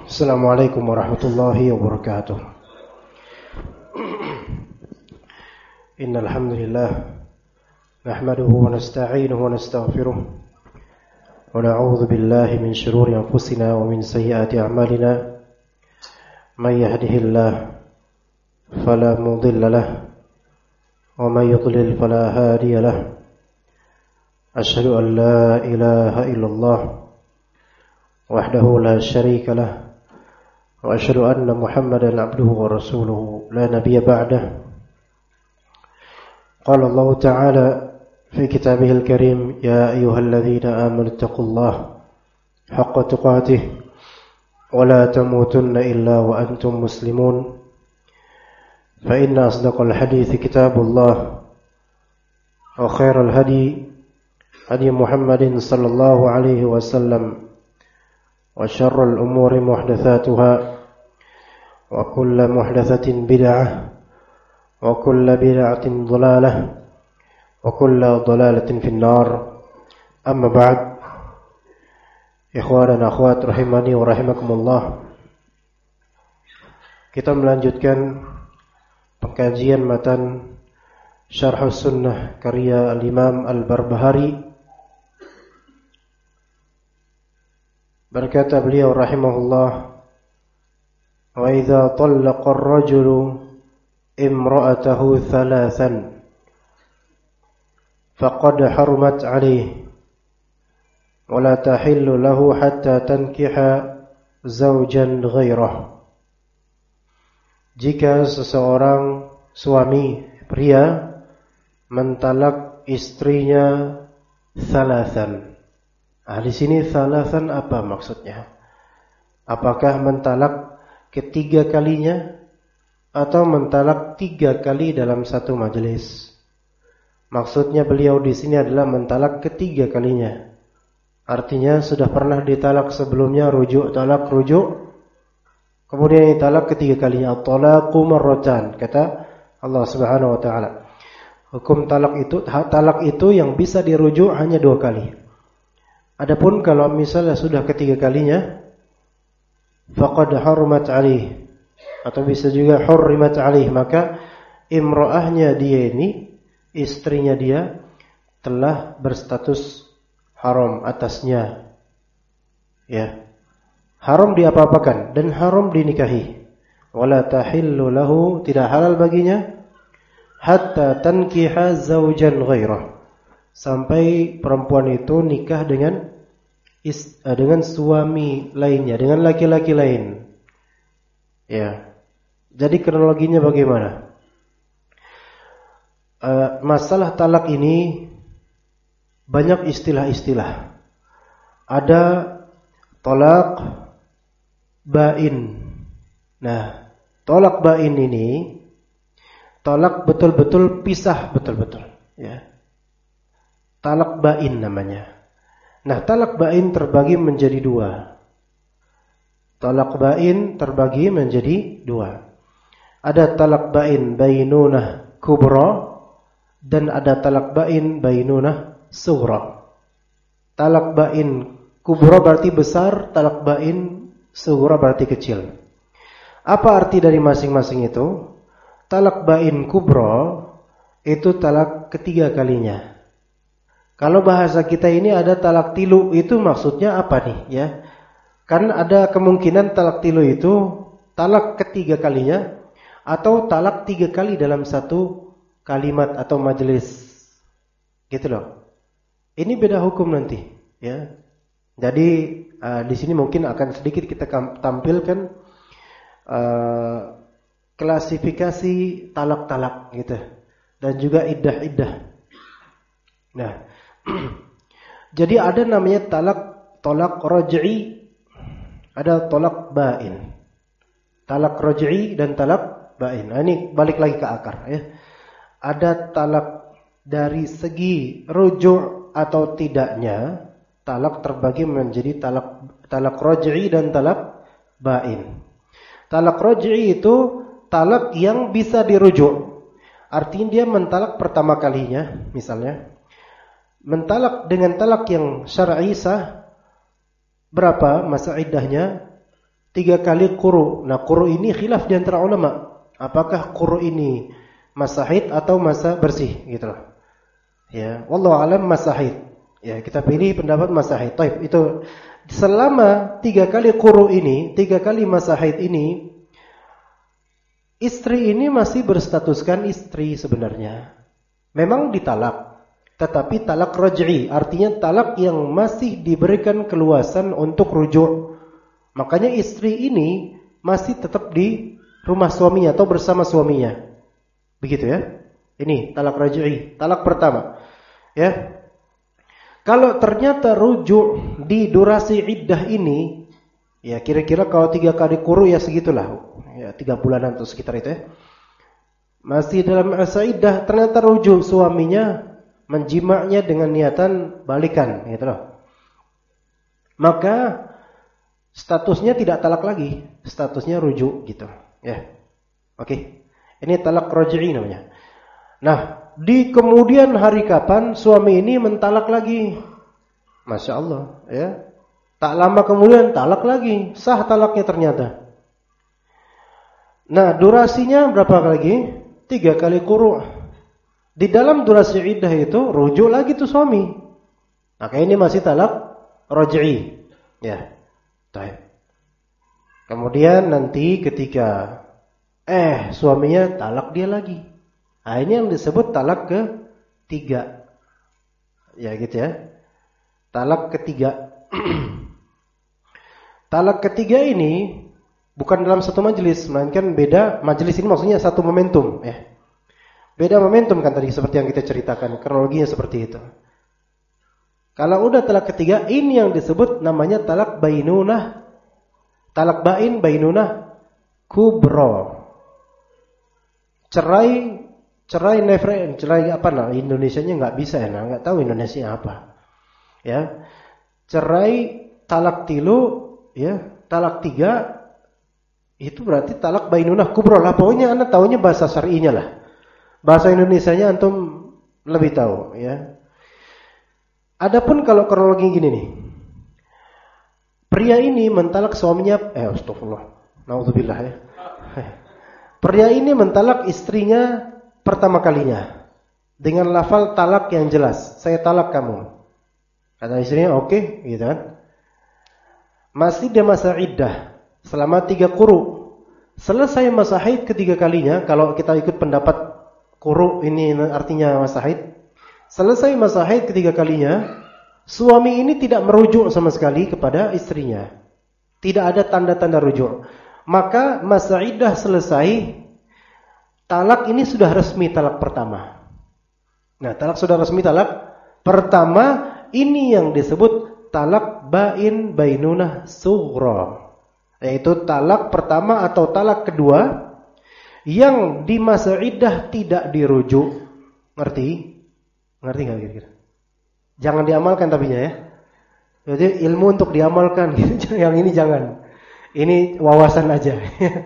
Assalamualaikum warahmatullahi wabarakatuh. Innal hamdalillah nahmaduhu wa nasta'inuhu wa nastaghfiruh wa na'udzu billahi min shururi anfusina wa min sayyiati a'malina. May yahdihillahu fala mudilla lahu wa may yudlil fala hadiya lahu. Asyhadu an la ilaha illallah wahdahu la syarika lah wa asyhadu anna Muhammadan abduhu wa rasuluhu la nabiyya ba'dah. Qala Allah Ta'ala fi kitabihil karim, ya ayyuhalladzina amanu taqullaha haqqa tuqatih wa la tamutunna illa wa antum muslimun. Fa inna asdaqal hadithi kitabullah wa khairal hadi Muhammadin sallallahu alaihi wasallam wa syarrul umuri muhdatsatuha wa kullu muhdatsatin bid'ah wa kullu bid'atin dhalalah wa kullu dhalalatin finnar. Amma ba'd. Ikhwan dan akhwat rahimani wa rahimakumullah. Kita melanjutkan pengkajian matan Syarh Sunnah karya Al-Imam Al-Barbahari. Berkata beliau rahimahullah, wa idza talaqa ar-rajulu imra'atahu thalathan faqad harumat 'alayhi wa la tahillu lahu hatta tankiha zawjan ghairah. Jika seseorang suami pria mentalak istrinya thalathan. Di sini thalathan apa maksudnya? Apakah mentalak ketiga kalinya atau mentalak 3 kali dalam satu majelis? Maksudnya beliau di sini adalah mentalak ketiga kalinya. Artinya sudah pernah ditalak sebelumnya, rujuk, talak, rujuk. Kemudian ditalak ketiga kalinya. At-talaqu marratan, kata Allah Subhanahu wa taala. Hukum talak itu yang bisa dirujuk hanya 2 kali. Adapun kalau misalnya sudah ketiga kalinya, faqad harumat 'alaih, atau bisa juga hurrimat 'alaih, maka imra'ahnya dia ini, istrinya dia, telah berstatus haram atasnya. Ya. Haram diapa-apakan dan haram dinikahi. Wala tahillu lahu, tidak halal baginya, hatta tankiha zawjan ghairah, sampai perempuan itu nikah dengan suami lainnya, dengan laki-laki lain. Ya. Jadi kronologinya bagaimana? Masalah talak ini banyak istilah-istilah. Ada talak bain. Nah, talak bain ini talak betul-betul pisah betul-betul, ya. Talak bain namanya. Nah, talak bain terbagi menjadi 2. Talak bain terbagi menjadi 2. Ada talak bain bainunah kubra dan ada talak bain bainunah sughra. Talak bain kubra berarti besar, talak bain sughra berarti kecil. Apa arti dari masing-masing itu? Talak bain kubra itu talak ketiga kalinya. Kalau bahasa kita ini ada talak tilu, itu maksudnya apa nih, ya? Kan ada kemungkinan talak tilu itu talak ketiga kalinya atau talak 3 kali dalam satu kalimat atau majelis. Gitu loh. Ini beda hukum nanti, ya. Jadi di sini mungkin akan sedikit kita tampilkan klasifikasi talak-talak gitu, dan juga iddah-iddah. Nah, jadi ada namanya talak raj'i, ada talak bain. Talak raj'i dan talak bain. Nah, ini balik lagi ke akar, ya. Ada talak dari segi rujuk atau tidaknya, talak terbagi menjadi talak raj'i dan talak bain. Talak raj'i itu talak yang bisa dirujuk. Artinya dia mentalak pertama kalinya, misalnya mentalak dengan talak yang syar'i sah, berapa masa iddahnya? 3 kali quru. Nah, quru ini khilaf di antara ulama. Apakah quru ini masa haid atau masa bersih gitu loh. Ya, wallahu alam masa haid. Ya, kita pilih pendapat masa haid. Taib, itu selama 3 kali quru ini, 3 kali masa haid ini, istri ini masih berstatuskan istri sebenarnya. Memang ditalak, tetapi talak raj'i, artinya talak yang masih diberikan keluasan untuk rujuk. Makanya istri ini masih tetap di rumah suaminya atau bersama suaminya. Begitu ya. Ini talak raj'i, talak pertama. Ya. Kalau ternyata rujuk di durasi iddah ini, ya kira-kira kalau 3 kali quru ya segitulah. Ya 3 bulanan atau sekitar itu ya. Masih dalam masa iddah ternyata rujuk suaminya menjimaknya dengan niatan balikan gitu loh. Maka statusnya tidak talak lagi, statusnya rujuk gitu, ya. Oke. Ini talak raj'i namanya. Nah, di kemudian hari kapan suami ini mentalak lagi? Masya Allah, ya. Tak lama kemudian talak lagi, sah talaknya ternyata. Nah, durasinya berapa lagi? 3 kali quru'. Di dalam durasi iddah itu rujuk lagi tuh suami. Maka ini masih talak raj'i, ya. Baik. Kemudian nanti ketika suaminya talak dia lagi. Nah, ini yang disebut talak ketiga. Ya gitu ya. Talak ketiga. Talak ketiga ini bukan dalam satu majelis, melainkan beda majelis ini maksudnya satu momentum, ya. Beda momentum kan tadi seperti yang kita ceritakan, kronologinya seperti itu. Kalau udah talak ketiga, ini yang disebut namanya talak bainunah. Talak bain bainunah kubra. Cerai nefre, cerai apa nah? Indonesianya nggak bisa ya, nggak tahu Indonesia apa. Ya. Cerai talak tilu, ya, talak 3 itu berarti talak bainunah kubra lah. Pokoknya Anda tahunya bahasa syar'inya lah. Bahasa Indonesianya antum lebih tahu, ya. Adapun kalau kronologi gini nih. Pria ini mentalak suaminya, astagfirullah. Nauzubillah ya. Pria ini mentalak istrinya pertama kalinya dengan lafal talak yang jelas. Saya talak kamu. Kata istrinya, oke, gitu kan. Masih di masa iddah selama 3 quru. Selesai masa haid ketiga kalinya, kalau kita ikut pendapat quru ini artinya masa haid. Selesai masa haid ketiga kalinya, suami ini tidak merujuk sama sekali kepada istrinya. Tidak ada tanda-tanda rujuk. Maka masa iddah selesai, talak ini sudah resmi talak pertama. Nah, talak sudah resmi talak pertama, ini yang disebut talak bain bainunah sughra. Yaitu talak pertama atau talak kedua yang di masa iddah tidak dirujuk. Ngerti? Ngerti enggak kira-kira? Jangan diamalkan tapinya ya. Jadi ilmu untuk diamalkan gitu. Yang ini jangan. Ini wawasan aja.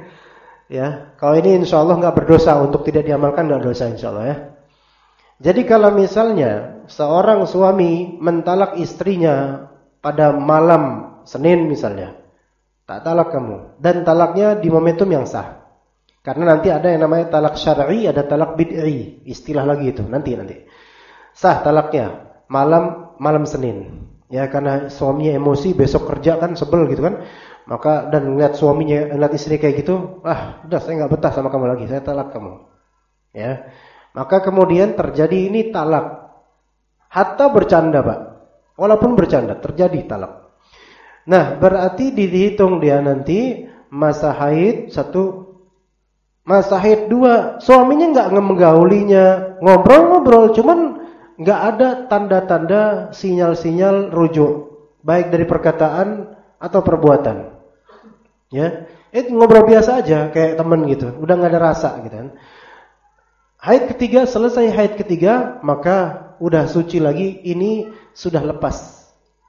Ya, kalau ini insyaallah enggak berdosa, untuk tidak diamalkan enggak dosa insyaallah ya. Jadi kalau misalnya seorang suami mentalak istrinya pada malam Senin misalnya, tak talak kamu, dan talaknya di momentum yang sah. Karena nanti ada yang namanya talak syar'i, ada talak bid'i, istilah lagi itu nanti. Sah talaknya malam Senin. Ya, karena suaminya emosi, besok kerja kan sebel gitu kan. Maka dan ngeliat suaminya, ngeliat istri kayak gitu, udah saya enggak betah sama kamu lagi, saya talak kamu. Ya. Maka kemudian terjadi ini talak. Hatta bercanda, Pak. Walaupun bercanda terjadi talak. Nah, berarti dihitung dia nanti masa haid 1, masa haid 2. Suaminya enggak menggaulinya, ngobrol-ngobrol, cuman enggak ada tanda-tanda sinyal-sinyal rujuk, baik dari perkataan atau perbuatan. Ya, itu ngobrol biasa aja kayak teman gitu, udah enggak ada rasa gitu kan. Haid ketiga, selesai haid ketiga, maka udah suci lagi, ini sudah lepas.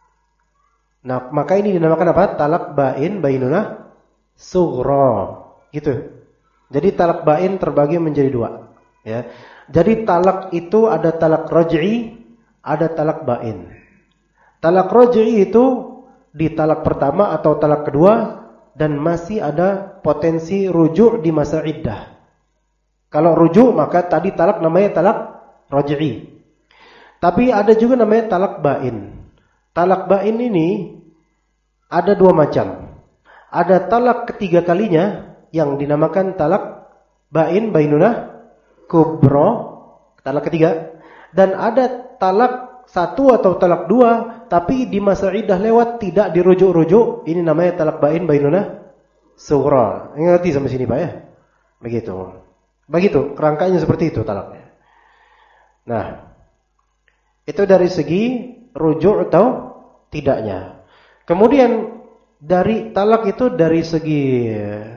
Nah, maka ini dinamakan apa? Talak bain bainunah sughra. Gitu. Jadi talak bain terbagi menjadi 2, ya. Jadi talak itu ada talak raj'i, ada talak bain. Talak raj'i itu di talak pertama atau talak kedua dan masih ada potensi rujuk di masa iddah. Kalau rujuk maka tadi talak namanya talak raj'i. Tapi ada juga namanya talak bain. Talak bain ini ada dua macam. Ada talak ketiga kalinya yang dinamakan talak bainunah kubro, talak ketiga. Dan ada talak satu atau talak dua, tapi di masa iddah lewat tidak dirujuk-rujuk. Ini namanya talak bainunah sughra. Ngerti sampai sini Pak ya? Begitu, kerangkanya seperti itu talaknya. Nah, itu dari segi rujuk atau tidaknya. Kemudian dari talak itu dari segi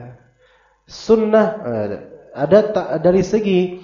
sunnah, ada dari segi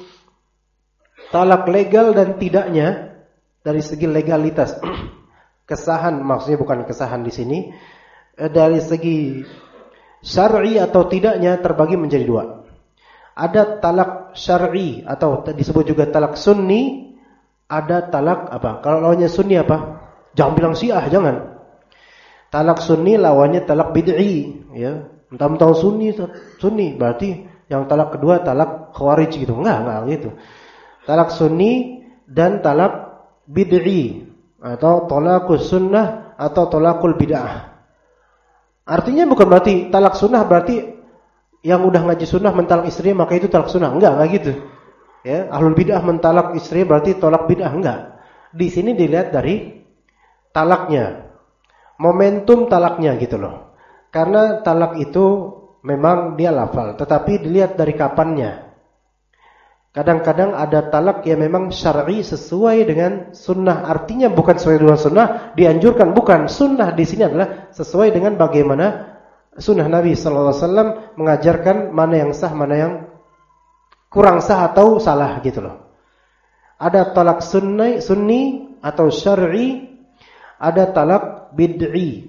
talak legal dan tidaknya, dari segi legalitas. Kesahan, maksudnya bukan kesahan di sini. Dari segi syar'i atau tidaknya terbagi menjadi dua. Ada talak syar'i atau disebut juga talak sunni, ada talak apa? Kalau lawannya sunni apa? Jangan bilang Syiah, jangan. Talak sunni lawannya talak bid'i, ya. Mentang-mentang sunni berarti yang talak kedua talak khawarij gitu. Enggak gitu. Talak sunni dan talak bid'i atau talaqus sunnah atau talaqul bid'ah. Artinya bukan berarti talak sunnah berarti yang udah ngaji sunnah mentalak istri maka itu talak sunnah. Enggak gitu. Ya, ahlul bid'ah mentalak istri berarti tolak bid'ah, enggak. Di sini dilihat dari talaknya. Momentum talaknya gitu loh. Karena talak itu memang dia lafal, tetapi dilihat dari kapannya. Kadang-kadang ada talak yang memang syar'i sesuai dengan sunnah. Artinya bukan sesuai dengan sunnah dianjurkan, bukan. Sunnah di sini adalah sesuai dengan bagaimana sunnah Nabi SAW mengajarkan mana yang sah, mana yang kurang sah atau salah gitu loh. Ada talak sunni atau syar'i, ada talak bid'i.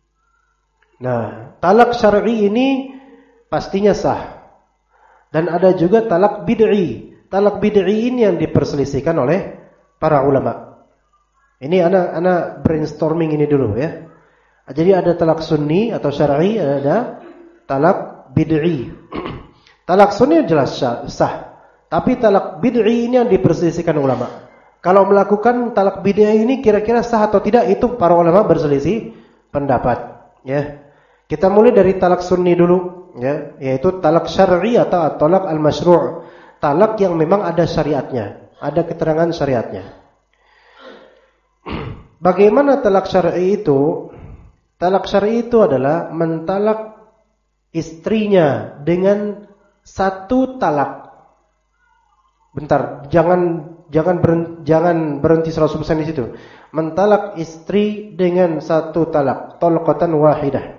Nah, talak syar'i ini pastinya sah. Dan ada juga talak bid'i. Talak bid'i ini yang diperselisihkan oleh para ulama. Ini anak brainstorming ini dulu ya. Jadi ada talak sunni atau syar'i, ada talak bid'i. Talak sunni jelas sah. Tapi talak bid'i ini yang diperselisihkan ulama. Kalau melakukan talak bid'i ini kira-kira sah atau tidak, itu para ulama berselisih pendapat. Ya, kita mulai dari talak sunni dulu, ya, yaitu talak syar'i atau talak al-masyru'. Talak yang memang ada syariatnya, ada keterangan syariatnya. Bagaimana talak syar'i itu? Talak syar'i itu adalah mentalak istrinya dengan satu talak. Bentar, jangan berhenti 100% di situ. Mentalak istri dengan satu talak, talqatan wahidah.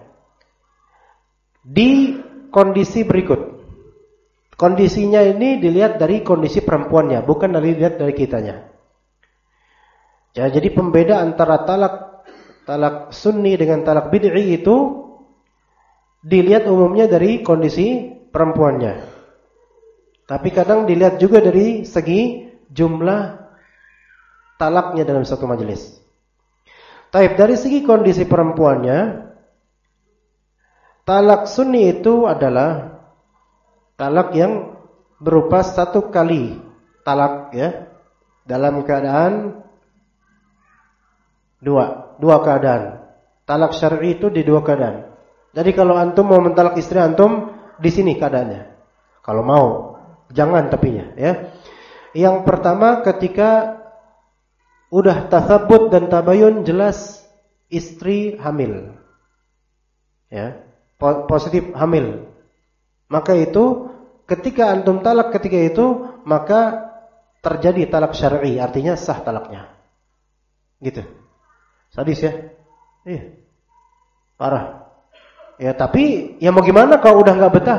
Di kondisi berikut. Kondisinya ini dilihat dari kondisi perempuannya, bukan dilihat dari kitanya. Ya, jadi pembeda antara talak sunni dengan talak bid'i itu dilihat umumnya dari kondisi perempuannya. Tapi kadang dilihat juga dari segi jumlah talaknya dalam satu majelis. Taib, dari segi kondisi perempuannya, talak sunni itu adalah talak yang berupa satu kali talak, ya, dalam keadaan dua keadaan. Talak syar'i itu di dua keadaan. Jadi kalau antum mau mentalak istri antum, di sini keadaannya. Kalau mau, jangan tapinya, ya. Yang pertama ketika udah tatsabbut dan tabayun jelas istri hamil. Ya, positif hamil. Maka itu ketika antum talak ketika itu, maka terjadi talak syar'i, artinya sah talaknya. Gitu. Sadis ya? Iya. Parah. Ya, tapi ya mau gimana kalau udah enggak betah?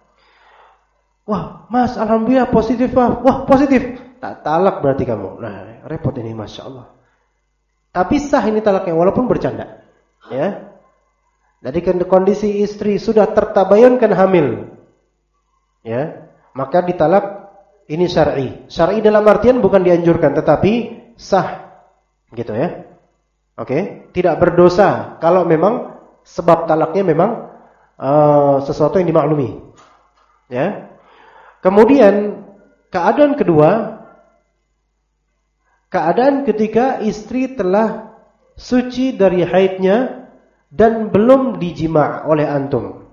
Wah, Mas, alhamdulillah positif, Pak. Wah, positif. Tak talak berarti kamu. Nah, repot ini, Masya Allah. Tapi sah ini talaknya walaupun bercanda. Ya. Jadi kondisi istri sudah tertabayunkan hamil, ya, maka ditalak ini syar'i. Syar'i dalam artian bukan dianjurkan, tetapi sah, gitu ya. Oke, tidak berdosa kalau memang sebab talaknya memang sesuatu yang dimaklumi. Ya. Kemudian keadaan kedua, keadaan ketika istri telah suci dari haidnya dan belum dijima' oleh antum.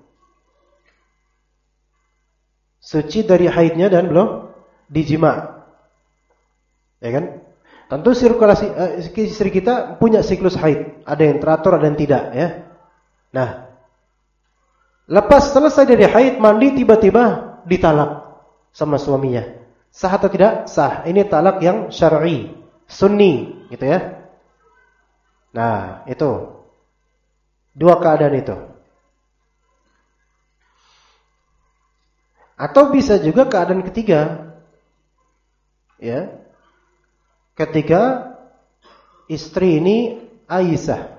Suci dari haidnya dan belum dijima'. Ya kan? Tentu sirkulasi istri kita punya siklus haid, ada yang teratur, ada yang tidak, ya. Nah, lepas selesai dari haid, mandi, tiba-tiba ditalak sama suaminya. Sah atau tidak? Sah. Ini talak yang syar'i, sunni, gitu ya. Nah, itu dua keadaan itu. Atau bisa juga keadaan ketiga, ya. Ketika istri ini Aisyah,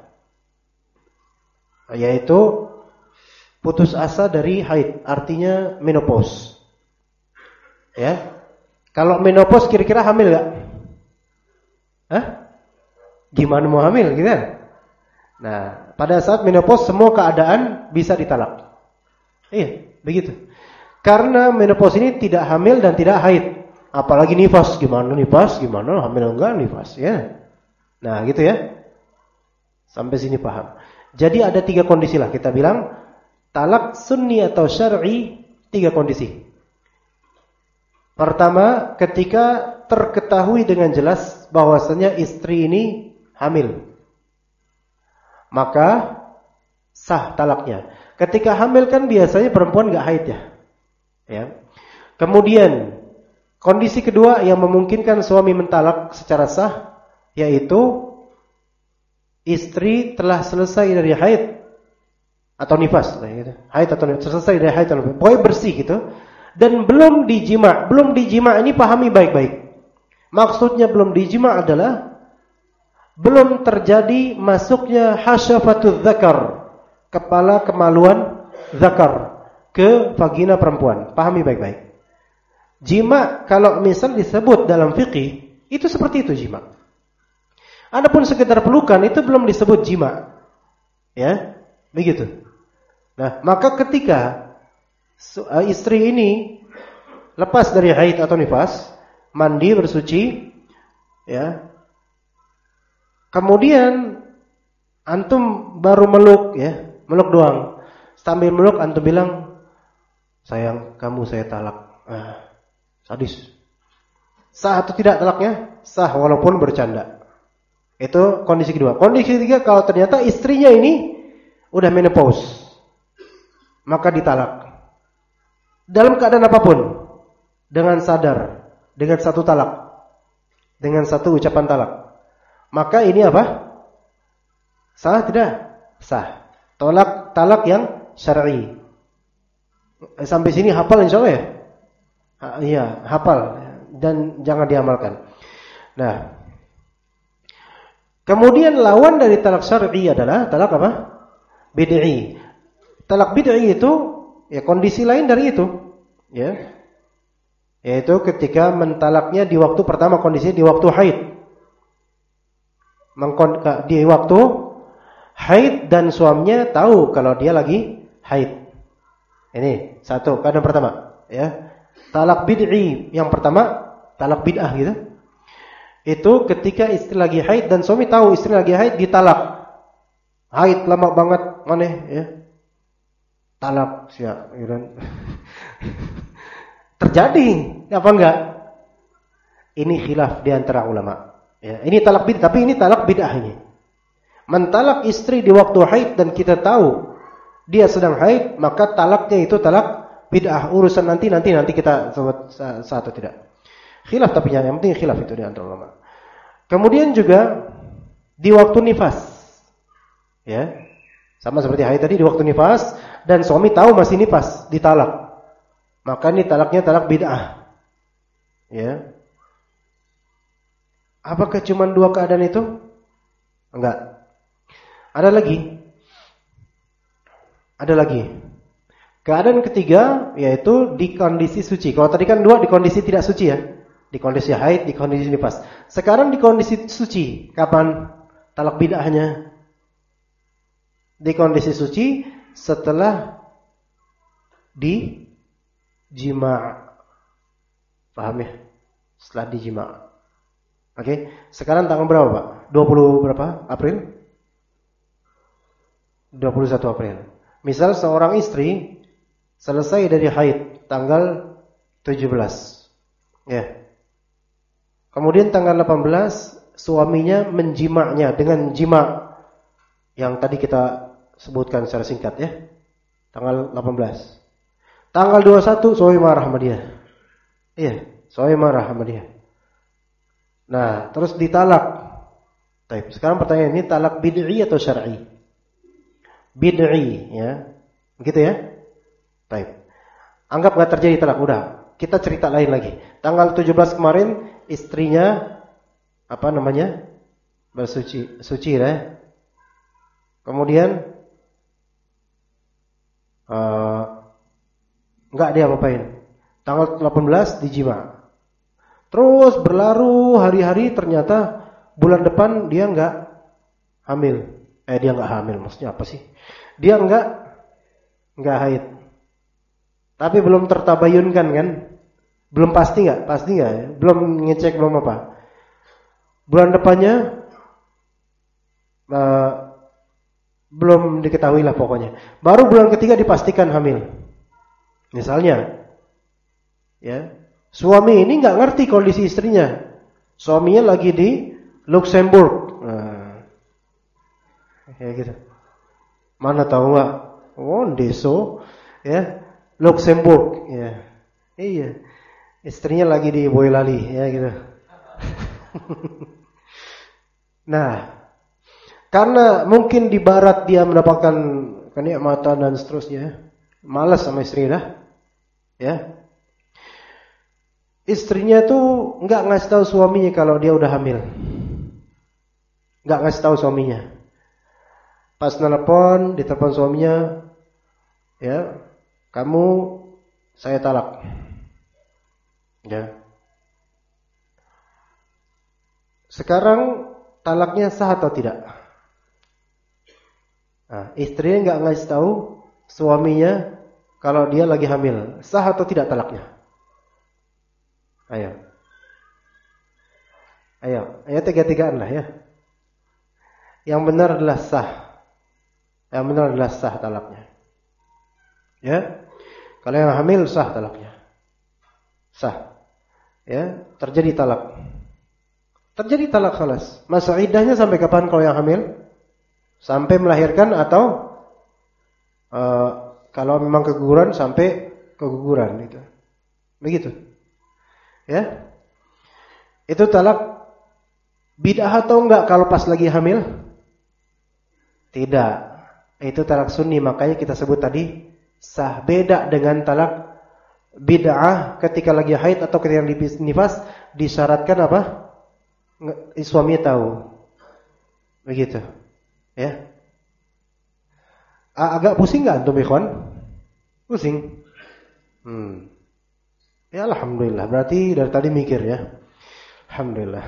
yaitu putus asa dari haid, artinya menopause. Ya. Kalau menopause kira-kira hamil enggak? Hah? Gimana mau hamil gitu kan? Nah, pada saat menopause semua keadaan bisa ditalak. Iya, begitu. Karena menopause ini tidak hamil dan tidak haid. Apalagi nifas, gimana nifas, gimana hamil enggak nifas, ya. Nah, gitu ya. Sampai sini paham. Jadi ada 3 kondisi lah kita bilang. Talak sunni atau syar'i, 3 kondisi. Pertama, ketika terketahui dengan jelas bahwasanya istri ini hamil, maka sah talaknya. Ketika hamil kan biasanya perempuan enggak haid ya. Kemudian kondisi kedua yang memungkinkan suami mentalak secara sah, yaitu istri telah selesai dari haid atau nifas, gitu. Haid atau nifas, selesai dari haid atau nifas, pokoknya bersih gitu, dan belum dijima'. Belum dijima' ini pahami baik-baik. Maksudnya belum dijima' adalah belum terjadi masuknya hasyafatul dzakar, kepala kemaluan zakar, ke vagina perempuan. Pahami baik-baik. Jima' kalau misal disebut dalam fikih, itu seperti itu jima'. Adapun sekedar pelukan itu belum disebut jima'. Ya, begitu. Nah, maka ketika istri ini lepas dari haid atau nifas, mandi bersuci, ya. Kemudian antum baru meluk, ya, meluk doang. Sambil meluk antum bilang, "Sayang, kamu saya talak." Sadis. Sah atau tidak talaknya? Sah walaupun bercanda. Itu kondisi kedua. Kondisi ketiga, kalau ternyata istrinya ini udah menopause, maka ditalak. Dalam keadaan apapun, dengan sadar, dengan satu talak, dengan satu ucapan talak, maka ini apa? Sah tidak? Sah. Talak yang syar'i. Sampai sini hafal insyaallah ya? Iya, hafal dan jangan diamalkan. Nah, kemudian lawan dari talak syar'i adalah talak apa? Bid'i. Talak bid'i itu ya kondisi lain dari itu, ya. Yaitu ketika mentalaknya di waktu pertama, kondisi di waktu haid. Di waktu haid dan suaminya tahu kalau dia lagi haid. Ini satu keadaan pertama, ya. Talak bid'i yang pertama, talak bid'ah gitu. Itu ketika istri lagi haid dan suami tahu istri lagi haid, ditalak. Haid lama banget, mana ya? Talak siap, gitu. Terjadi apa enggak? Ini khilaf di antara ulama. Ya, ini talak bid'ah, tapi ini talak bid'ah ini. Mentalak istri di waktu haid dan kita tahu dia sedang haid, maka talaknya itu talak bid'ah. Urusan nanti kita sebut sah atau tidak. Khilaf tapi yang penting khilaf itu di antara ulama. Kemudian juga di waktu nifas. Ya. Sama seperti haid tadi, di waktu nifas dan suami tahu masih nifas, ditalak. Maka ini talaknya talak bid'ah. Ya. Apakah cuma 2 keadaan itu? Enggak. Ada lagi. Keadaan ketiga yaitu di kondisi suci. Kalau tadi kan 2 di kondisi tidak suci ya. Di kondisi haid, di kondisi nifas. Sekarang di kondisi suci. Kapan talak bid'ahnya? Di kondisi suci setelah di jima'. Paham ya? Setelah di jima'. Oke, sekarang tanggal berapa, Pak? 20 berapa? April? 21 April. Misal seorang istri selesai dari haid tanggal 17. Ya. Kemudian tanggal 18 suaminya menjimaknya dengan jima' yang tadi kita sebutkan secara singkat ya. Tanggal 18. Tanggal 21 suami marah sama dia. Iya, suami marah sama dia. Nah, terus ditalak. Baik, sekarang pertanyaan ini talak bid'i atau syar'i? Bid'i ya. Begitu ya? Baik. Anggap enggak terjadi talak, udah. Kita cerita lain lagi. Tanggal 17 kemarin istrinya bersuci ya. Kemudian enggak dia apain. Tanggal 18 dijima'. Terus berlalu hari-hari ternyata bulan depan dia enggak hamil. Dia enggak hamil, maksudnya apa sih? Dia enggak haid. Tapi belum tertabayunkan kan? Belum pasti enggak? Pasti enggak ya? Belum ngecek belum apa. Bulan depannya belum diketahui lah pokoknya. Baru bulan ketiga dipastikan hamil. Misalnya ya, suami ini enggak ngerti kondisi istrinya. Suaminya lagi di Luxembourg. Nah, kayak gitu. Mana tahu enggak? Oh, deso ya, Luxembourg ya. Iya. Istrinya lagi di Boyolali ya gitu. Nah, karena mungkin di barat dia mendapatkan kenikmatan dan seterusnya, malas sama istri dah. Ya. Istrinya tuh enggak ngasih tahu suaminya kalau dia udah hamil. Enggak ngasih tahu suaminya. Pas nelpon, ditelepon suaminya, ya, kamu saya talak. Ya. Sekarang talaknya sah atau tidak? Nah, istrinya enggak ngasih tahu suaminya kalau dia lagi hamil. Sah atau tidak talaknya? Ayo, tiga-tigaan lah ya. Yang benar adalah sah. Yang benar adalah sah talaknya. Ya, kalau yang hamil sah talaknya. Sah. Ya, terjadi talak. Terjadi talak khalas. Masa iddahnya sampai kapan kalau yang hamil? Sampai melahirkan atau kalau memang keguguran sampai keguguran gitu. Begitu. Ya. Itu talak bid'ah atau enggak kalau pas lagi hamil? Tidak. Itu talak sunni, makanya kita sebut tadi sah. Beda dengan talak bid'ah ketika lagi haid atau ketika nifas, disyaratkan apa? Suami tahu. Begitu. Ya. Agak pusing enggak antum ikhwan? Pusing. Ya alhamdulillah, berarti dari tadi mikir ya. Alhamdulillah.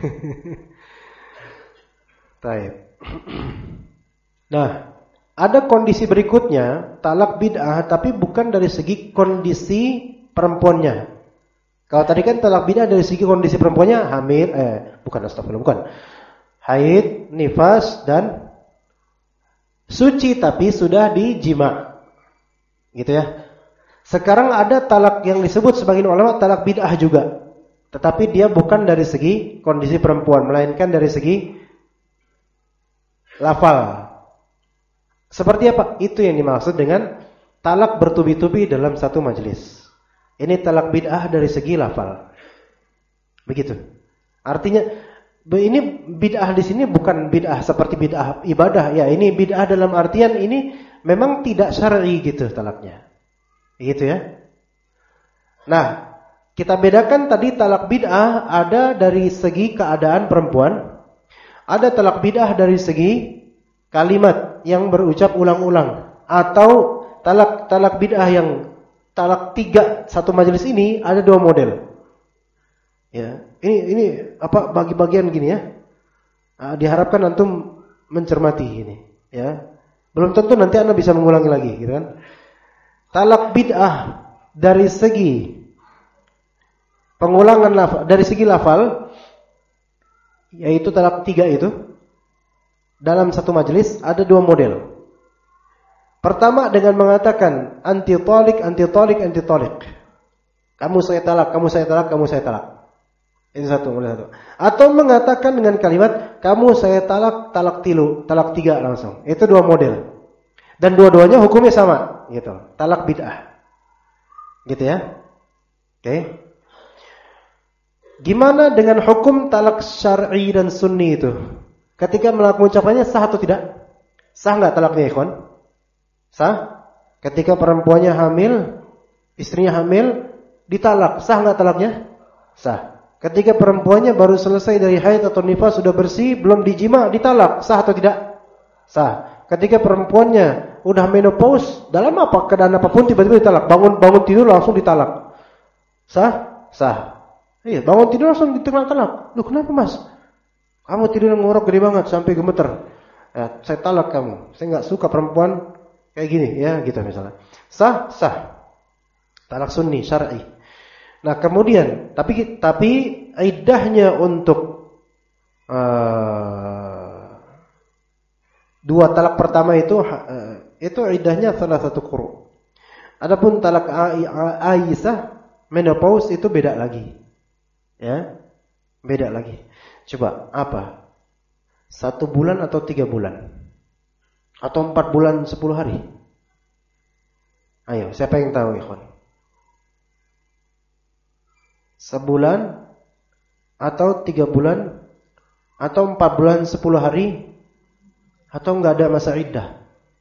Baik. Nah, ada kondisi berikutnya, talak bid'ah tapi bukan dari segi kondisi perempuannya. Kalau tadi kan talak bid'ah dari segi kondisi perempuannya hamil, bukan. Haid, nifas dan suci tapi sudah dijima'. Gitu ya. Sekarang ada talak yang disebut sebagian ulama talak bid'ah juga. Tetapi dia bukan dari segi kondisi perempuan, melainkan dari segi lafal. Seperti apa? Itu yang dimaksud dengan talak bertubi-tubi dalam satu majelis. Ini talak bid'ah dari segi lafal. Begitu. Artinya ini bid'ah di sini bukan bid'ah seperti bid'ah ibadah ya. Ini bid'ah dalam artian ini memang tidak syar'i gitu talaknya. Begitu ya. Nah, kita bedakan tadi talak bid'ah ada dari segi keadaan perempuan, ada talak bid'ah dari segi kalimat yang berucap ulang-ulang, atau talak bid'ah yang talak 3 satu majelis ini ada 2 model. Ya, ini apa bagi-bagian gini ya. Diharapkan antum mencermati ini, ya. Belum tentu nanti Anda bisa mengulangi lagi, gitu kan? talak bid'ah dari segi pengulangan lafal, dari segi lafal, yaitu talak 3 itu dalam satu majelis ada 2 model. Pertama dengan mengatakan anti talik, anti talik, anti talik. Kamu saya talak, kamu saya talak, kamu saya talak. Itu model satu. Atau mengatakan dengan kalimat kamu saya talak, talak 3 langsung. Itu 2 model. Dan dua-duanya hukumnya sama, gitu. Talak bid'ah. Gitu ya. Oke. Gimana dengan hukum talak syar'i dan sunni itu? Ketika melakukan ucapannya sah atau tidak? Sah enggak talaknya, ikhwan? Sah? Ketika perempuannya hamil, istrinya hamil, ditalak, sah enggak talaknya? Sah. Ketika perempuannya baru selesai dari haid atau nifas, sudah bersih, belum dijima, ditalak, sah atau tidak? Sah. Ketika perempuannya udah menopause, dalam apa keadaan apapun tiba-tiba ditalak, bangun tidur langsung ditalak. Sah? Sah. Iya, bangun tidur langsung ditalak. Loh, kenapa Mas? Kamu tidur ngorok gede banget sampai gemeter. Ya, saya talak kamu. Saya enggak suka perempuan kayak gini, ya, gitu misalnya. Sah? Sah. Talak sunni syar'i. Nah, kemudian tapi iddahnya untuk 2 talak pertama itu iddahnya salah satu quru. Adapun talak Aisyah menopause itu beda lagi. Ya. Beda lagi. Coba apa? 1 bulan atau 3 bulan? Atau 4 bulan 10 hari? Ayo, siapa yang tahu, ikhwan? Sebulan atau 3 bulan atau 4 bulan 10 hari atau enggak ada masa iddah?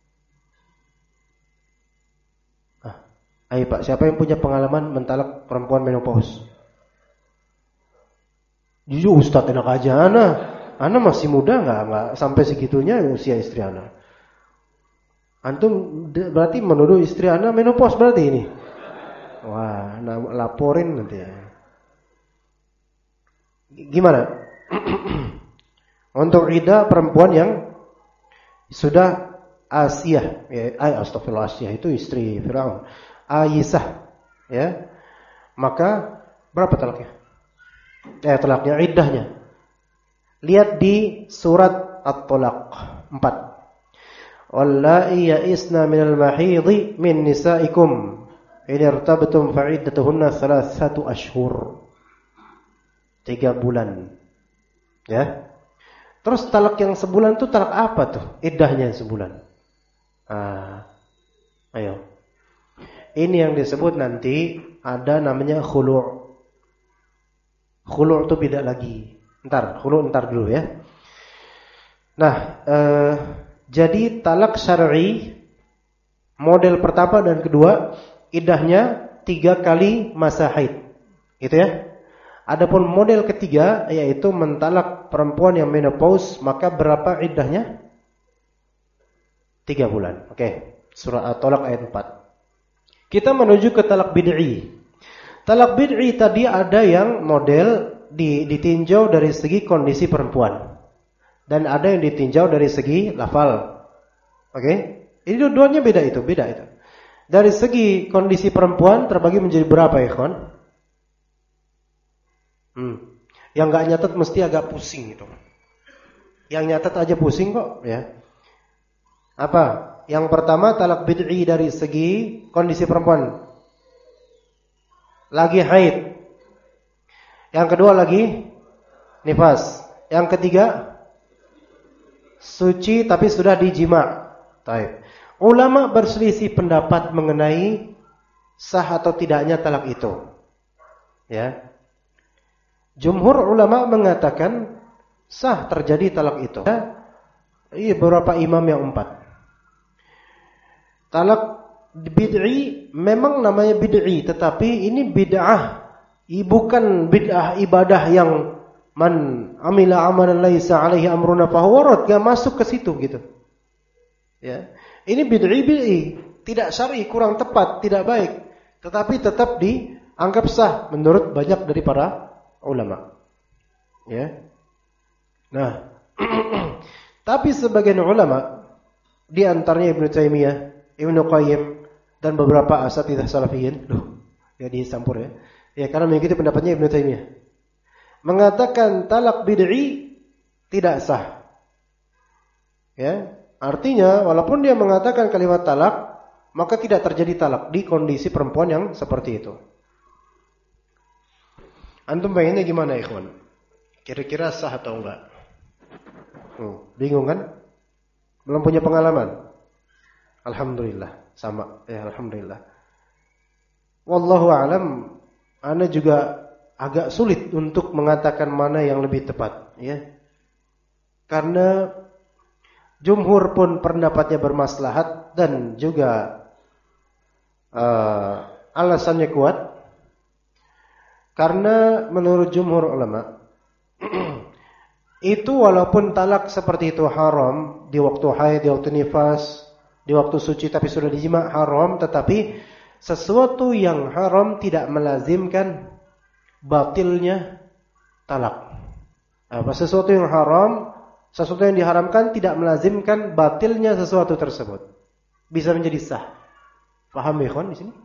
Ayo Pak, siapa yang punya pengalaman mentalak perempuan menopause? Jujur Ustaz, enak aja ana masih muda, enggak sampai segitunya usia istri ana. Antum berarti menuduh istri ana menopause berarti ini. Wah, laporin nanti ya. Gimana? Untuk iddah perempuan yang sudah Asiyah, astagfirullah, Asiyah itu istri Firaun. Aisyah, ya. Maka berapa talaknya? Talaknya, iddahnya. Lihat di surat At-Talaq 4. Wallahi ya'isna minal mahidhi min nisaikum in irtabtum fa'iddatuhunna 3 ashhur. 3 bulan. Ya. Terus talak yang sebulan itu talak apa tuh? Iddahnya sebulan. Ayo. Ini yang disebut nanti ada namanya khulu'. Khulu' itu beda lagi. Khulu' dulu ya. Nah, jadi talak syar'i model pertama dan kedua iddahnya 3 kali masa haid. Gitu ya. Adapun model ketiga yaitu mentalak perempuan yang menopause, maka berapa iddahnya? 3 bulan. Oke. Surah At-Talaq ayat 4. Kita menuju ke talak bid'i. Talak bid'i tadi ada yang model ditinjau dari segi kondisi perempuan. Dan ada yang ditinjau dari segi lafal. Oke? Ini dua-duanya beda itu. Dari segi kondisi perempuan terbagi menjadi berapa ya, kawan? Yang enggak nyatet mesti agak pusing gitu. Yang nyatet aja pusing kok, ya. Apa? Yang pertama talak bid'i dari segi kondisi perempuan. Lagi haid. Yang kedua lagi nifas. Yang ketiga suci tapi sudah dijima. Taib. Ulama berselisih pendapat mengenai sah atau tidaknya talak itu. Ya. Jumhur ulama mengatakan sah terjadi talak itu. Iya, beberapa imam yang 4. Talak bid'i memang namanya bid'i, tetapi ini bid'ah. Bukan bid'ah ibadah yang man amila amalan laisa alaihi amruna fahuwa rad, enggak masuk ke situ gitu. Ya. Ini bid'i, tidak syar'i, kurang tepat, tidak baik, tetapi tetap dianggap sah menurut banyak dari para ulama. Ya. Nah, tapi sebagian ulama di antaranya Ibnu Taimiyah, Ibnu Qayyim, dan beberapa asatidzah salafiyin, ya dicampur ya. Ya karena mengikuti pendapatnya Ibnu Taimiyah. Mengatakan talak bid'i tidak sah. Ya, artinya walaupun dia mengatakan kalimat talak, maka tidak terjadi talak di kondisi perempuan yang seperti itu. Antum pengennya gimana, ikhwan? Kira-kira sah atau enggak? Bingung kan? Belum punya pengalaman? Alhamdulillah, sama. Ya, alhamdulillah. Wallahu a'lam, ana juga agak sulit untuk mengatakan mana yang lebih tepat, ya. Karena jumhur pun pendapatnya bermaslahat dan juga alasannya kuat. Karena menurut jumhur ulama itu walaupun talak seperti itu haram di waktu haid, di waktu nifas, di waktu suci tapi sudah dijima haram, tetapi sesuatu yang haram tidak melazimkan batilnya talak. Sesuatu yang haram, sesuatu yang diharamkan tidak melazimkan batilnya sesuatu tersebut. Bisa menjadi sah. Paham ya kawan di sini?